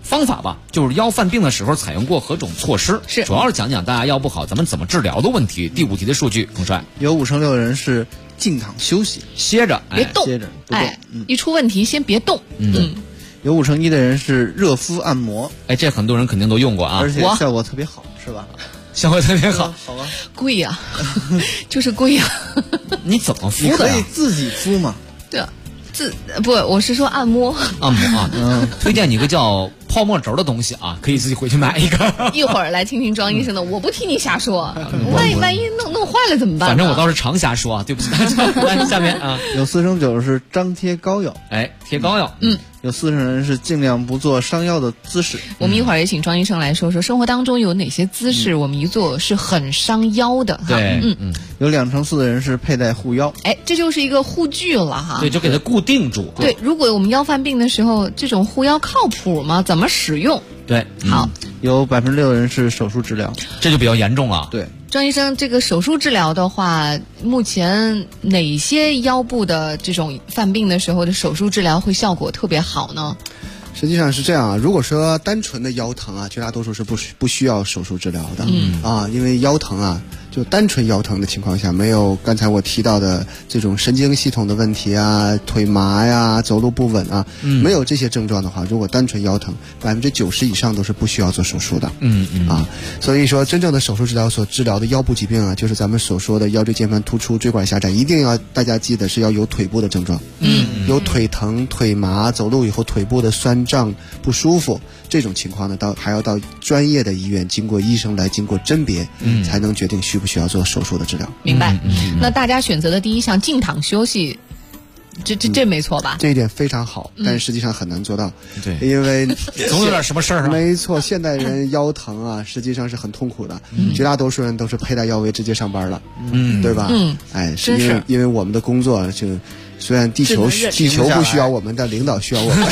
方法吧，就是腰犯病的时候采用过何种措施？ 是， 主要是讲讲大家腰不好咱们怎么治疗的问题。第5题的数据，彭帅， 有5成6的人是静躺休息， 歇着， 别动， 歇着不动， 一出问题先别动。 有5成1的人是热敷按摩， 这很多人肯定都用过啊， 而且效果特别好，是吧？ 效果特别好， 好吧？ 贵呀，就是贵呀。 你怎么敷的？ 你可以自己敷嘛。 对啊，我是说按摩。 按摩啊，推荐你个叫泡沫轴的东西啊，可以自己回去买一个。 一会儿来听听庄医生的，我不替你瞎说，万一弄坏了怎么办？ 反正我倒是常瞎说啊，对不起大家。来，下面啊， 有4成9是张贴膏药， 贴膏药， 有4成人是尽量不做伤腰的姿势。 我们一会儿也请庄医生来说说生活当中有哪些姿势我们一做是很伤腰的。 对， 有2成4的人是佩戴护腰， 这就是一个护具了哈。 对，就给它固定住。 对，如果我们腰犯病的时候，这种护腰靠谱吗？怎么使用？ 对， 好，有6%的人是手术治疗， 这就比较严重了。 对， 张医生，这个手术治疗的话，目前哪些腰部的这种犯病的时候的手术治疗会效果特别好呢？ 实际上是这样啊，如果说单纯的腰疼啊，绝大多数是不需要手术治疗的。因为腰疼啊，就单纯腰疼的情况下，没有刚才我提到的这种神经系统的问题啊，腿麻呀，走路不稳啊，没有这些症状的话，如果单纯腰疼，90%以上都是不需要做手术的。所以说真正的手术治疗所治疗的腰部疾病啊，就是咱们所说的腰椎间盘突出、椎管狭窄，一定要大家记得是要有腿部的症状。有腿疼、腿麻，走路以后腿部的酸胀不舒服，这种情况呢，还要到专业的医院，经过医生来经过甄别，才能决定需不需要做手术的治疗。 明白。那大家选择的第一项静躺休息，这没错吧？ 这一点非常好，但实际上很难做到。 对， 因为总有点什么事儿啊。 没错，现代人腰疼啊，实际上是很痛苦的。绝大多数人都是佩戴腰围直接上班了，对吧？是因为我们的工作就。虽然地球不需要我们，但领导需要我们。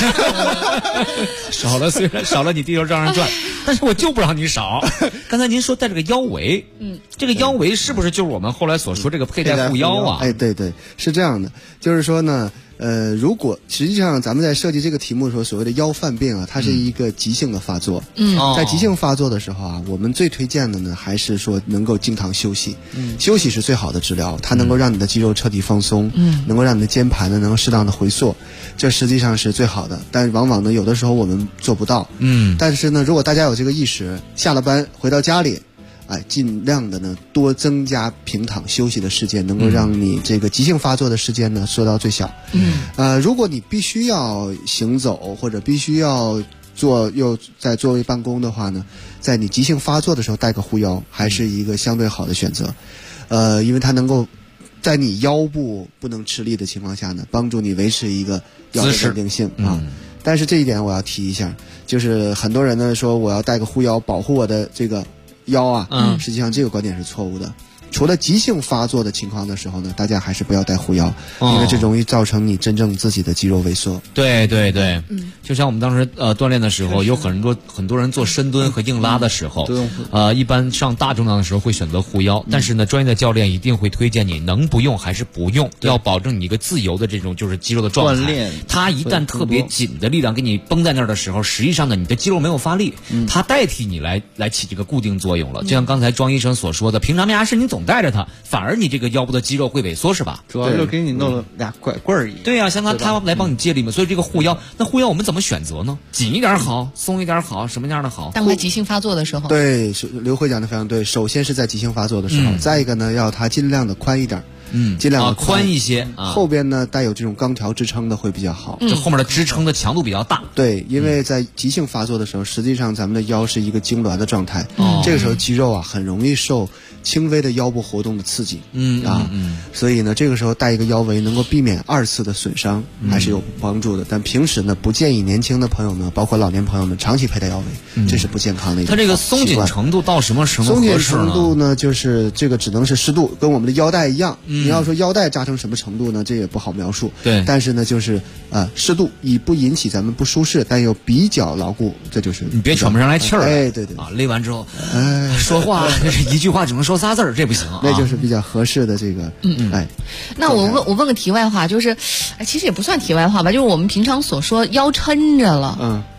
虽然少了你地球照样转，但是我就不让你少。刚才您说戴这个腰围，这个腰围是不是就是我们后来所说这个佩戴护腰啊？ 对，是这样的，就是说呢。如果实际上咱们在设计这个题目的时候，所谓的腰犯病啊，它是一个急性的发作。在急性发作的时候啊，我们最推荐的呢，还是说能够静躺休息。休息是最好的治疗，它能够让你的肌肉彻底放松，能够让你的肩盘呢能够适当的回缩，这实际上是最好的。但往往呢，有的时候我们做不到。但是呢，如果大家有这个意识，下了班回到家里。尽量的呢多增加平躺休息的时间，能够让你这个急性发作的时间呢缩到最小。如果你必须要行走或者必须要又在座位办公的话呢，在你急性发作的时候戴个护腰还是一个相对好的选择。因为它能够在你腰部不能吃力的情况下呢，帮助你维持一个腰的稳定性啊。但是这一点我要提一下，就是很多人呢说我要戴个护腰保护我的这个腰啊，实际上这个观点是错误的。除了急性发作的情况的时候呢，大家还是不要戴护腰，因为这容易造成你真正自己的肌肉萎缩。 对，就像我们当时锻炼的时候，有很多人做深蹲和硬拉的时候，一般上大重量的时候会选择护腰，但是呢，专业的教练一定会推荐你能不用还是不用，要保证你一个自由的这种就是肌肉的状态。它一旦特别紧的力量给你绷在那儿的时候，实际上呢，你的肌肉没有发力，它代替你来起这个固定作用了。就像刚才庄医生所说的，平常没啥事你总带着它，反而你这个腰部的肌肉会萎缩，是吧？ 主要就给你弄了俩拐棍儿一样。 对呀，像他来帮你借力嘛。所以这个护腰，那护腰我们怎么选择呢？紧一点好，松一点好，什么样的好？ 当在急性发作的时候。 对，刘慧讲的非常对。首先是在急性发作的时候，再一个呢，要它尽量的宽一点。尽量宽一些， 后边呢带有这种钢条支撑的会比较好， 这后面的支撑的强度比较大。 对，因为在急性发作的时候，实际上咱们的腰是一个痉挛的状态，这个时候肌肉啊很容易受轻微的腰部活动的刺激，所以呢，这个时候带一个腰围能够避免2次的损伤，还是有帮助的。但平时呢，不建议年轻的朋友们，包括老年朋友们长期佩戴腰围，这是不健康的一个。 它这个松紧程度到什么程度合适呢？ 松紧程度呢，就是这个只能是适度，跟我们的腰带一样。你要说腰带扎成什么程度呢？这也不好描述。 对， 但是呢，就是适度，以不引起咱们不舒适，但又比较牢固，这就是你别喘不上来气儿。 对勒完之后，说话一句话只能说仨字儿，这不行啊。 那就是比较合适的这个。 那我问个题外话，就是，其实也不算题外话吧，就是我们平常所说腰抻着了。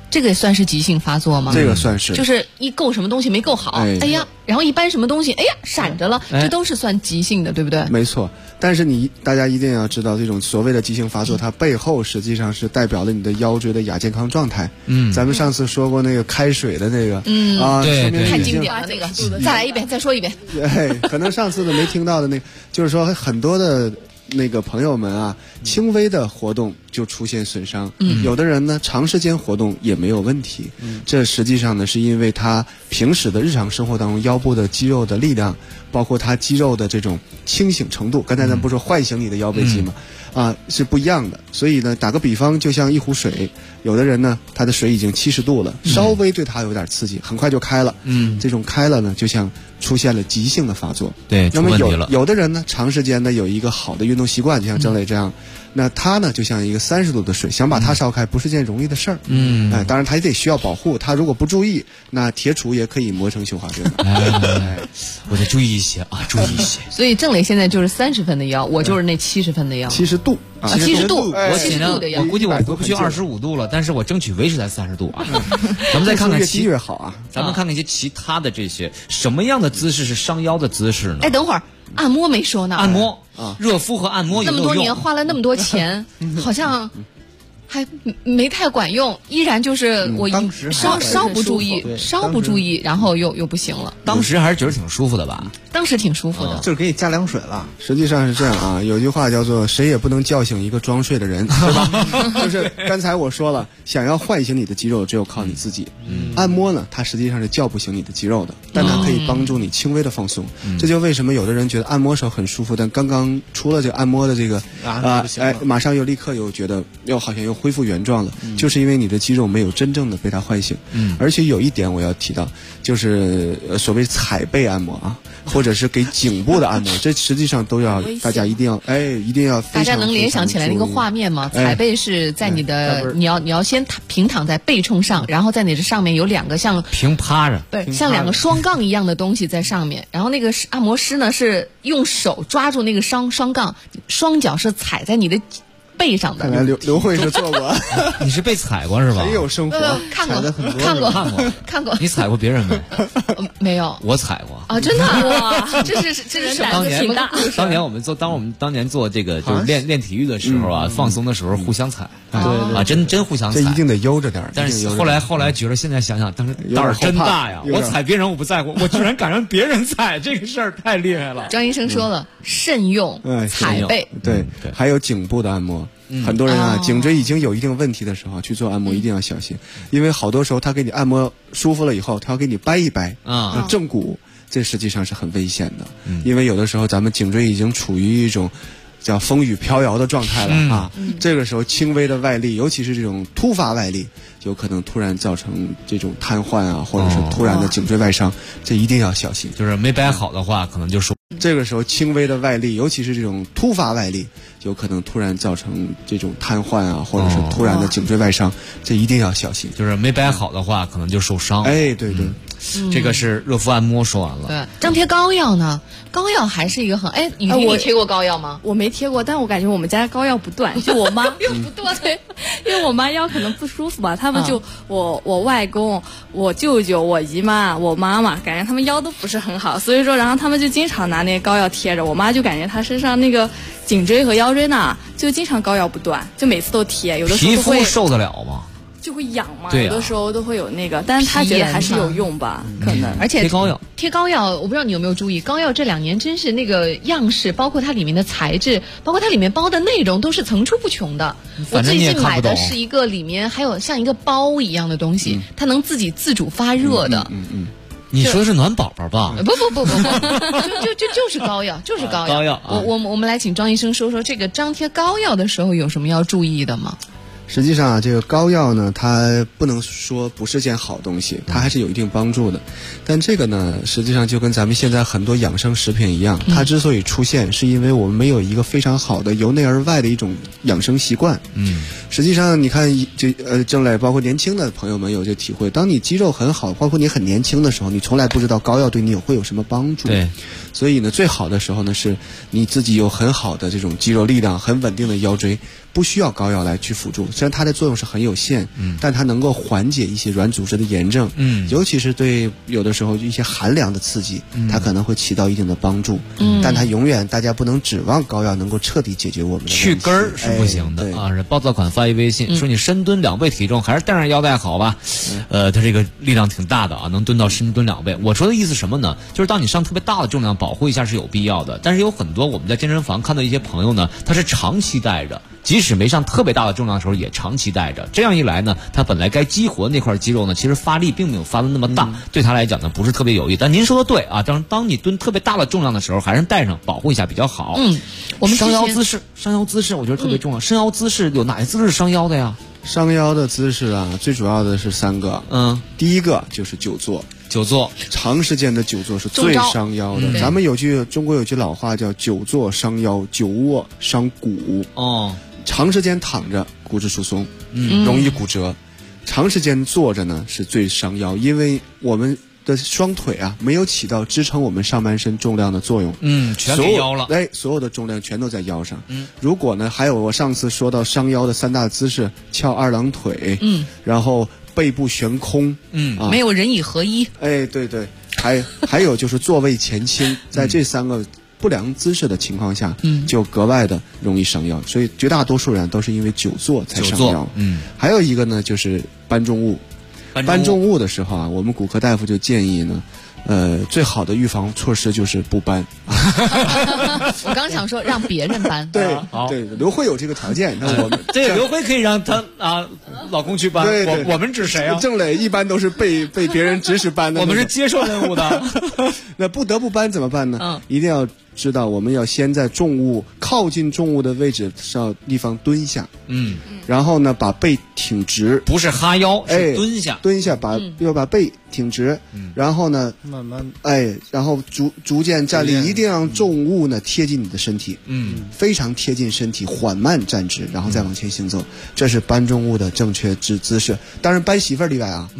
这个也算是急性发作吗？ 这个算是， 就是一够什么东西没够好，哎呀，然后一搬什么东西，哎呀闪着了，这都是算急性的，对不对？ 没错。但是大家一定要知道，这种所谓的急性发作，它背后实际上是代表了你的腰椎的亚健康状态。咱们上次说过那个开水的那个， 对，太经典了那个，再来一遍，再说一遍。 可能上次的没听到的那个，就是说很多的那个朋友们啊，轻微的活动就出现损伤，有的人呢长时间活动也没有问题，这实际上呢是因为他平时的日常生活当中腰部的肌肉的力量，包括他肌肉的这种清醒程度，刚才咱不是说唤醒你的腰背肌吗？是不一样的。所以呢，打个比方，就像一壶水，有的人呢他的水已经70度了，稍微对他有点刺激，很快就开了，这种开了呢就像出现了急性的发作。 对， 那么有的人呢长时间呢有一个好的运动习惯，就像郑磊这样，那他呢就像一个30度的水，想把它烧开不是件容易的事儿。当然他也得需要保护，他如果不注意，那铁杵也可以磨成绣花针。 我得注意一些啊，注意一些。 所以郑磊现在就是30分的腰，我就是那70分的腰。 70度 ，70度， 我尽量，我估计我回不去25度了，但是我争取维持在30度啊。咱们再看看越低越好啊。 咱们看看一些其他的这些什么样的姿势是伤腰的姿势呢？ 哎，等会儿按摩没说呢。 按摩热敷和按摩有没有用？ 那么多年花了那么多钱，好像还没太管用，依然就是我稍不注意，然后又不行了。 当时还是觉得挺舒服的吧？ 当时挺舒服的， 就是给你加凉水了。 实际上是这样啊，有句话叫做谁也不能叫醒一个装睡的人，对吧？就是刚才我说了，想要唤醒你的肌肉，只有靠你自己。按摩呢，它实际上是叫不醒你的肌肉的，但它可以帮助你轻微的放松。这就为什么有的人觉得按摩时候很舒服，但刚刚出了这个按摩的这个马上又立刻又觉得好像又恢复原状了，就是因为你的肌肉没有真正的被它唤醒。而且有一点我要提到，就是所谓踩背按摩啊，或者是给颈部的按摩，这实际上都要大家一定要大家能联想起来那个画面吗？踩背是在你的你要先平躺在背冲上，然后在你这上面有2个像平趴着， 对，像2个双杠一样的东西在上面，然后那个按摩师呢是用手抓住那个双杠，双脚是踩在你的背上的。 看来刘慧是做过， 你是被踩过是吧？ 很有生活， 看过。 你踩过别人没？ 没有， 我踩过啊！真的哇，这是当年挺大。 我们当年做这个就是练体育的时候啊，放松的时候互相踩， 对， 真互相踩， 这一定得悠着点。 但是后来觉得现在想想，当时胆儿真大呀！我踩别人我不在乎，我居然敢让别人踩，这个事儿太厉害了。 张医生说了，慎用踩背， 对，还有颈部的按摩。很多人颈椎已经有一定问题的时候去做按摩一定要小心，因为好多时候他给你按摩舒服了以后，他要给你掰一掰正骨，这实际上是很危险的。因为有的时候咱们颈椎已经处于一种叫风雨飘摇的状态了这个时候轻微的外力，尤其是这种突发外力，有可能突然造成这种瘫痪或者是突然的颈椎外伤，这一定要小心。 就是没掰好的话，可能就说这个时候轻微的外力，尤其是这种突发外力，有可能突然造成这种瘫痪或者是突然的颈椎外伤，这一定要小心。 就是没掰好的话，可能就受伤。 对。 这个是热敷按摩说完了。 对，张贴膏药呢？膏药还是一个很你贴过膏药吗？ 我没贴过，但我感觉我们家膏药不断，就我妈又不断， 对，因为我妈腰可能不舒服吧，他们就我外公、我舅舅、我姨妈、我妈妈，感觉他们腰都不是很好，所以说，然后他们就经常拿那个膏药贴着，我妈就感觉她身上那个颈椎和腰椎那就经常膏药不断，就每次都贴，有的时候皮肤受得了吗？ 就会痒嘛，有的时候都会有那个，但是他觉得还是有用吧，可能。 而且贴膏药，我不知道你有没有注意，膏药这2年真是那个样式，包括它里面的材质，包括它里面包的内容，都是层出不穷的。我最近买的是一个里面还有像一个包一样的东西，它能自主发热的。 你说的是暖宝宝吧？ 不，就是膏药，就是膏药。 膏药我们来请张医生说说这个张贴膏药的时候有什么要注意的吗？ 实际上这个膏药呢，它不能说不是件好东西，它还是有一定帮助的。但这个呢，实际上就跟咱们现在很多养生食品一样，它之所以出现，是因为我们没有一个非常好的由内而外的一种养生习惯。实际上你看，郑磊包括年轻的朋友们有这体会，当你肌肉很好，包括你很年轻的时候，你从来不知道膏药对你会有什么帮助。 对， 所以呢，最好的时候呢，是你自己有很好的这种肌肉力量，很稳定的腰椎，不需要膏药来去辅助。 实际上它的作用是很有限，但它能够缓解一些软组织的炎症，尤其是对有的时候一些寒凉的刺激，它可能会起到一定的帮助，但它永远大家不能指望膏药能够彻底解决我们的去根儿是不行的啊！暴躁款发一微信说你深蹲2倍体重，还是带上腰带好吧？它这个力量挺大的啊，能蹲到深蹲2倍。我说的意思什么呢？就是当你上特别大的重量，保护一下是有必要的，但是有很多我们在健身房看到一些朋友呢，他是长期带着，即使没上特别大的重量的时候也长期带着，这样一来呢，他本来该激活那块肌肉呢，其实发力并没有发的那么大，对他来讲呢不是特别有益。但您说的对啊，当你蹲特别大的重量的时候，还是带上保护一下比较好。我们伤腰姿势我觉得特别重要。伤腰姿势有哪些姿势伤腰的呀？ 伤腰的姿势啊，最主要的是3个。第一个就是久坐，长时间的久坐是最伤腰的。咱们中国有句老话叫久坐伤腰，久卧伤骨。长时间躺着骨质疏松，容易骨折。长时间坐着呢是最伤腰，因为我们的双腿啊没有起到支撑我们上半身重量的作用， 全给腰了。 所有的重量全都在腰上。如果呢，还有我上次说到伤腰的3大姿势，翘二郎腿，然后背部悬空， 没有人以合一。 对，还有就是座位前倾，在这3个不良姿势的情况下，就格外的容易伤腰，所以绝大多数人都是因为久坐才伤腰。还有一个呢，就是搬重物。搬重物的时候啊，我们骨科大夫就建议呢，最好的预防措施就是不搬。 我刚想说让别人搬。 对，刘慧有这个条件，那我们这个刘慧可以让她老公去搬。我们指谁啊？ 郑磊一般都是被别人指使搬的。 我们是接受任务的。 那不得不搬怎么办呢？一定要知道，我们要先在靠近重物的位置上地方蹲下，然后呢把背挺直， 不是哈腰，是蹲下， 要把背挺直，然后呢慢慢然后逐渐站立，一定让重物呢贴近你的身体，非常贴近身体，缓慢站直，然后再往前行走，这是搬重物的正确姿势。当然搬媳妇儿例外啊。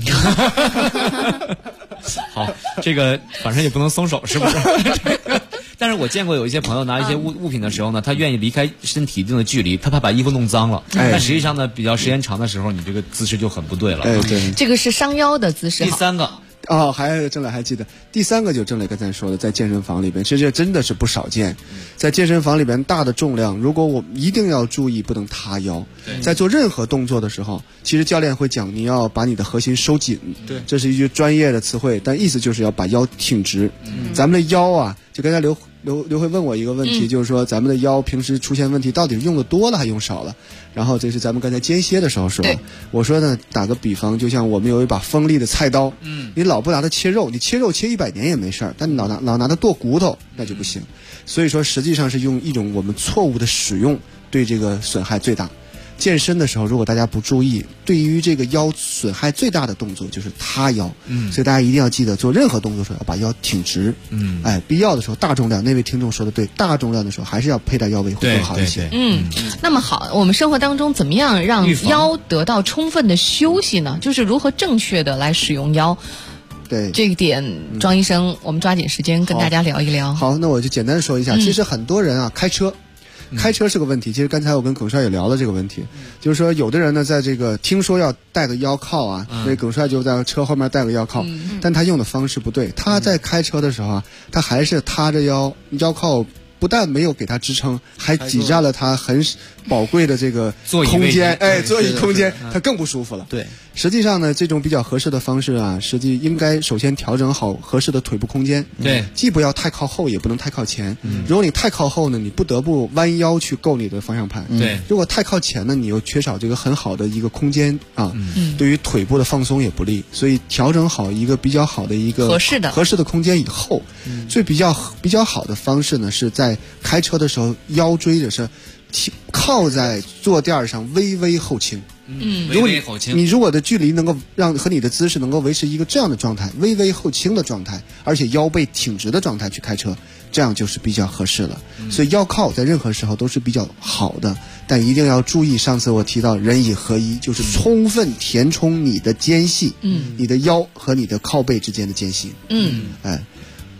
好，这个反正也不能松手，是不是？但是我见过有一些朋友拿一些物品的时候呢，他愿意离开身体一定的距离，他怕把衣服弄脏了。但实际上呢，比较时间长的时候，你这个姿势就很不对了。 对， 这个是伤腰的姿势。 第3个。 郑磊还记得第3个，就郑磊刚才说的，在健身房里边，其实这真的是不少见。在健身房里边，大的重量，如果我一定要注意不能塌腰。在做任何动作的时候，其实教练会讲你要把你的核心收紧，这是一句专业的词汇，但意思就是要把腰挺直。咱们的腰啊，就刚才刘慧问我一个问题，就是说咱们的腰平时出现问题，到底是用的多了还用少了？然后这是咱们刚才间歇的时候说，我说呢，打个比方，就像我们有一把锋利的菜刀，你老不拿它切肉，你切肉切100年也没事儿，但你老拿它剁骨头，那就不行。所以说，实际上是用一种我们错误的使用，对这个损害最大。健身的时候，如果大家不注意，对于这个腰损害最大的动作就是塌腰。所以大家一定要记得，做任何动作的时候要把腰挺直。必要的时候大重量，那位听众说的对，大重量的时候还是要佩戴腰围会更好一些。 那么好，我们生活当中怎么样让腰得到充分的休息呢？就是如何正确的来使用腰。 对这一点，庄医生，我们抓紧时间跟大家聊一聊。 好，那我就简单说一下。其实很多人啊，开车是个问题。其实刚才我跟耿帅也聊了这个问题，就是说有的人呢，在这个听说要带个腰靠啊，所以耿帅就在车后面带个腰靠，但他用的方式不对。他在开车的时候啊，他还是塌着腰靠。不但没有给他支撑，还挤占了他很宝贵的这个空间，座椅空间，他更不舒服了。对，实际上呢，这种比较合适的方式啊，实际应该首先调整好合适的腿部空间。 对， 既不要太靠后，也不能太靠前。如果你太靠后呢，你不得不弯腰去够你的方向盘。 对， 如果太靠前呢，你又缺少这个很好的一个空间啊，对于腿部的放松也不利。所以调整好一个比较好的一个合适的空间以后，最比较好的方式呢，是在开车的时候腰椎的是靠在坐垫上微微后倾。 微微后倾。 你如果的距离能够和你的姿势能够维持一个这样的状态，微微后倾的状态，而且腰背挺直的状态去开车，这样就是比较合适了。所以腰靠在任何时候都是比较好的，但一定要注意，上次我提到人以合一，就是充分填充你的间隙，你的腰和你的靠背之间的间隙。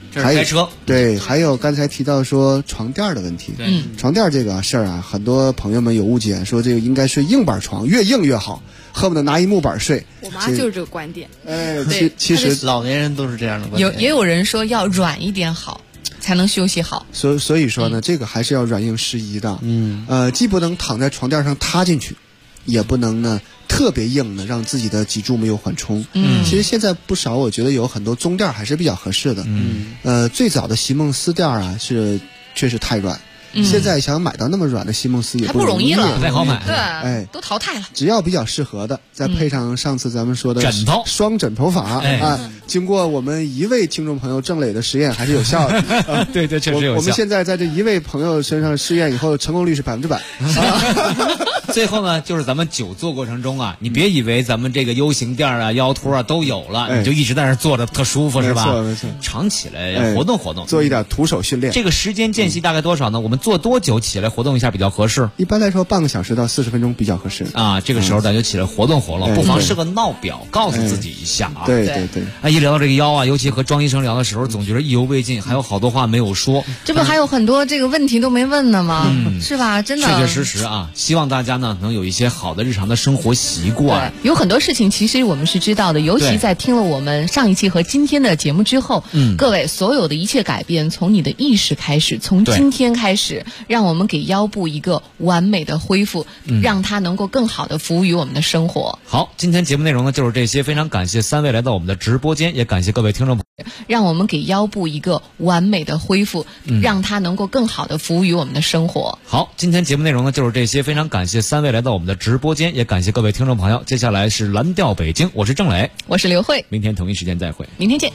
这是开车。 对，还有刚才提到说床垫的问题。 对， 床垫这个事儿啊，很多朋友们有误解，说这个应该睡硬板床，越硬越好，恨不得拿一木板睡。 我妈就是这个观点。 其实老年人都是这样的观点。 也有人说要软一点好，才能休息好。 所以说呢，这个还是要软硬适宜的。既不能躺在床垫上塌进去，也不能呢特别硬的让自己的脊柱没有缓冲。其实现在不少，我觉得有很多棕垫还是比较合适的。最早的席梦思垫啊确实太软。现在想买到那么软的席梦思也不容易了， 不太好买。 对，都淘汰了。 只要比较适合的，再配上上次咱们说的枕头双枕头法经过我们一位听众朋友郑磊的实验还是有效的。 对，确实有效。 我们现在在这一位朋友身上试验以后，成功率是100%。 最后呢，就是咱们久坐过程中啊，你别以为咱们这个 U 型垫啊、腰托啊都有了，你就一直在那坐着特舒服是吧？ 没错。 常起来活动活动， 做一点徒手训练。 这个时间间隙大概多少呢？我们做多久起来活动一下比较合适？ 一般来说，半个小时到40分钟比较合适啊。这个时候咱就起来活动活动，不妨设个闹表，告诉自己一下啊。 对。 一聊到这个腰啊，尤其和庄医生聊的时候，总觉得意犹未尽，还有好多话没有说。 这不还有很多这个问题都没问呢吗？是吧？真的， 确确实啊，希望大家呢能有一些好的日常的生活习惯。 有很多事情其实我们是知道的，尤其在听了我们上一期和今天的节目之后，各位所有的一切改变，从你的意识开始，从今天开始，让我们给腰部一个完美的恢复，让它能够更好的服务于我们的生活。 好，今天节目内容呢就是这些，非常感谢3位来到我们的直播间，也感谢各位听众朋友， 让我们给腰部一个完美的恢复，让它能够更好的服务于我们的生活。 好，今天节目内容呢就是这些，非常感谢3位来到我们的直播间，也感谢各位听众朋友。接下来是蓝调北京，我是郑磊， 我是刘慧， 明天同一时间再会， 明天见。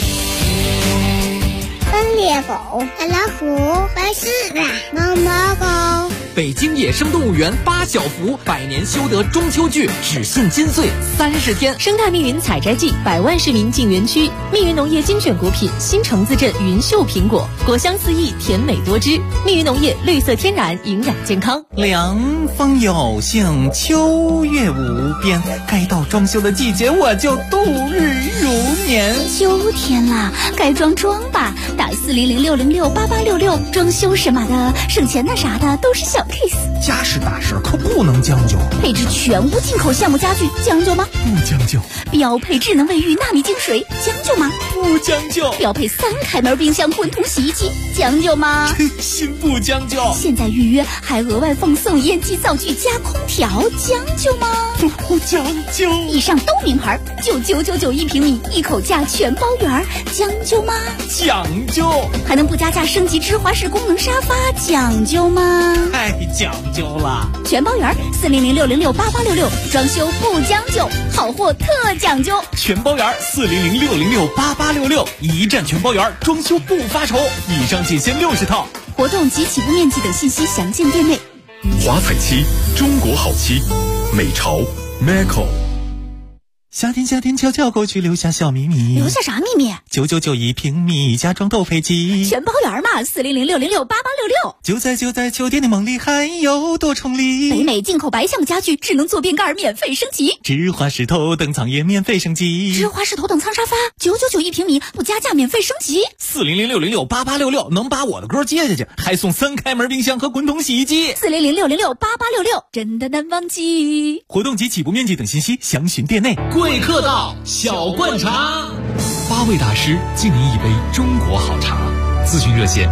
猎狗、老虎、白狮子、毛毛狗。 北京野生动物园8小福100年修得中秋剧，只信金穗30天。 生态密云采摘季，100万市民进园区。密云农业精选果品新城自镇云秀苹果，果香四溢，甜美多汁。密云农业绿色天然，营养健康。 凉风有幸，秋月无边，该到装修的季节，我就度日如年。 秋天了，该装吧，打400-606-8866，装修什么的，省钱的啥的都是小 case。 家事大事可不能将就， 配置全屋进口橡木家具，将就吗？ 不将就。 标配智能卫浴纳米净水，将就吗？ 不将就。 标配3开门冰箱滚筒洗衣机，将就吗？ 心不将就。 现在预约还额外奉送烟机灶具加空调，将就吗？ 不将就。 以上都名牌，99991平米，1口价全包圆，将就吗？ 讲究。 还能不加价升级芝华士功能沙发，讲究吗？ 太讲究了。 全包圆，400-606-8866，装修不将就，好货特讲究。 全包圆，400-606-8866，一站全包圆，装修不发愁。以上仅限60套。 活动及起步面积等信息详见店内。 华彩漆，中国好漆，美潮 Macco。 夏天悄悄过去，留下小秘密。 留下啥秘密 ？9991平米，家装都配齐。 全包圆嘛，400-606-8866。 就在秋天的梦里，还有多重礼。 北美进口白橡家具，智能坐便盖免费升级。 芝华士头等舱也免费升级。 芝华士头等舱沙发，9991平米，不加价免费升级。 400-606-8866，能把我的歌接下去，还送3开门冰箱和滚筒洗衣机。 400-606-8866，真的难忘记。 活动及起步面积等信息详询店内。贵客到，小罐茶 ，8位大师敬您一杯中国好茶。咨询热线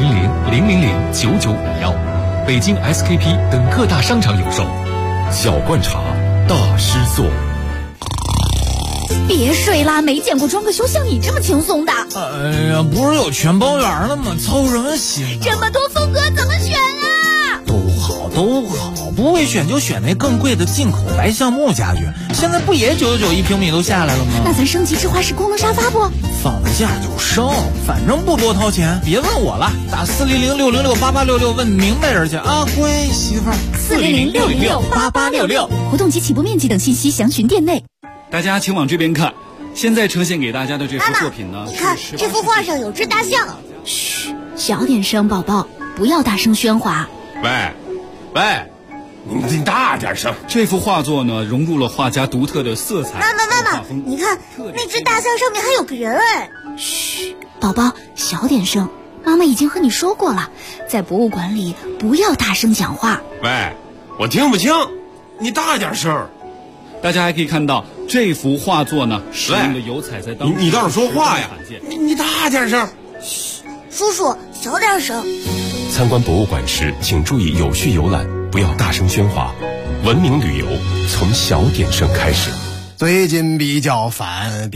400-000-9951，北京 SKP 等各大商场有售。小罐茶，大师做。 别睡啦，没见过装个修像你这么轻松的。 哎呀，不是有全包圆了吗？操什么心？ 这么多风格怎么选啊？ 都好，不会选就选那更贵的进口白橡木家具。现在不也991平米都下来了吗？ 那咱升级芝华士功能沙发不？ 放价就升，反正不多掏钱。别问我了，打400-606-8866问明白人去啊！乖媳妇儿。 400-606-8866，活动及起步面积等信息详询店内。 大家请往这边看，现在呈现给大家的这幅作品呢， 你看这幅画上有只大象。 嘘，小点声，宝宝，不要大声喧哗。 喂，你大点声！这幅画作呢，融入了画家独特的色彩。 妈妈，你看那只大象上面还有个人哎。 嘘， 宝宝，小点声。妈妈已经和你说过了，在博物馆里不要大声讲话。 喂，我听不清，你大点声。 大家还可以看到这幅画作呢，使用的油彩在当中你倒是说话呀！你大点声。 叔叔，小点声。 参观博物馆时，请注意有序游览，不要大声喧哗。文明旅游从小点声开始。 最近比较烦，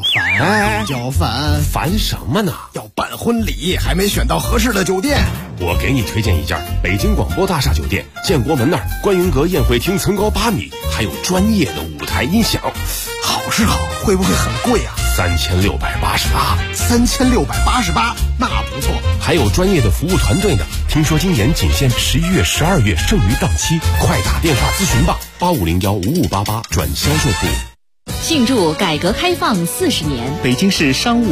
烦什么呢？ 要办婚礼，还没选到合适的酒店。 我给你推荐一家北京广播大厦酒店，建国门那儿观云阁宴会厅层高8米，还有专业的舞台音响。 好是好，会不会很贵啊？3688，那不错。 还有专业的服务团队呢。听说今年仅限11月、12月剩余档期，快打电话咨询吧，85015588转销售部。 庆祝改革开放40年， 北京市商务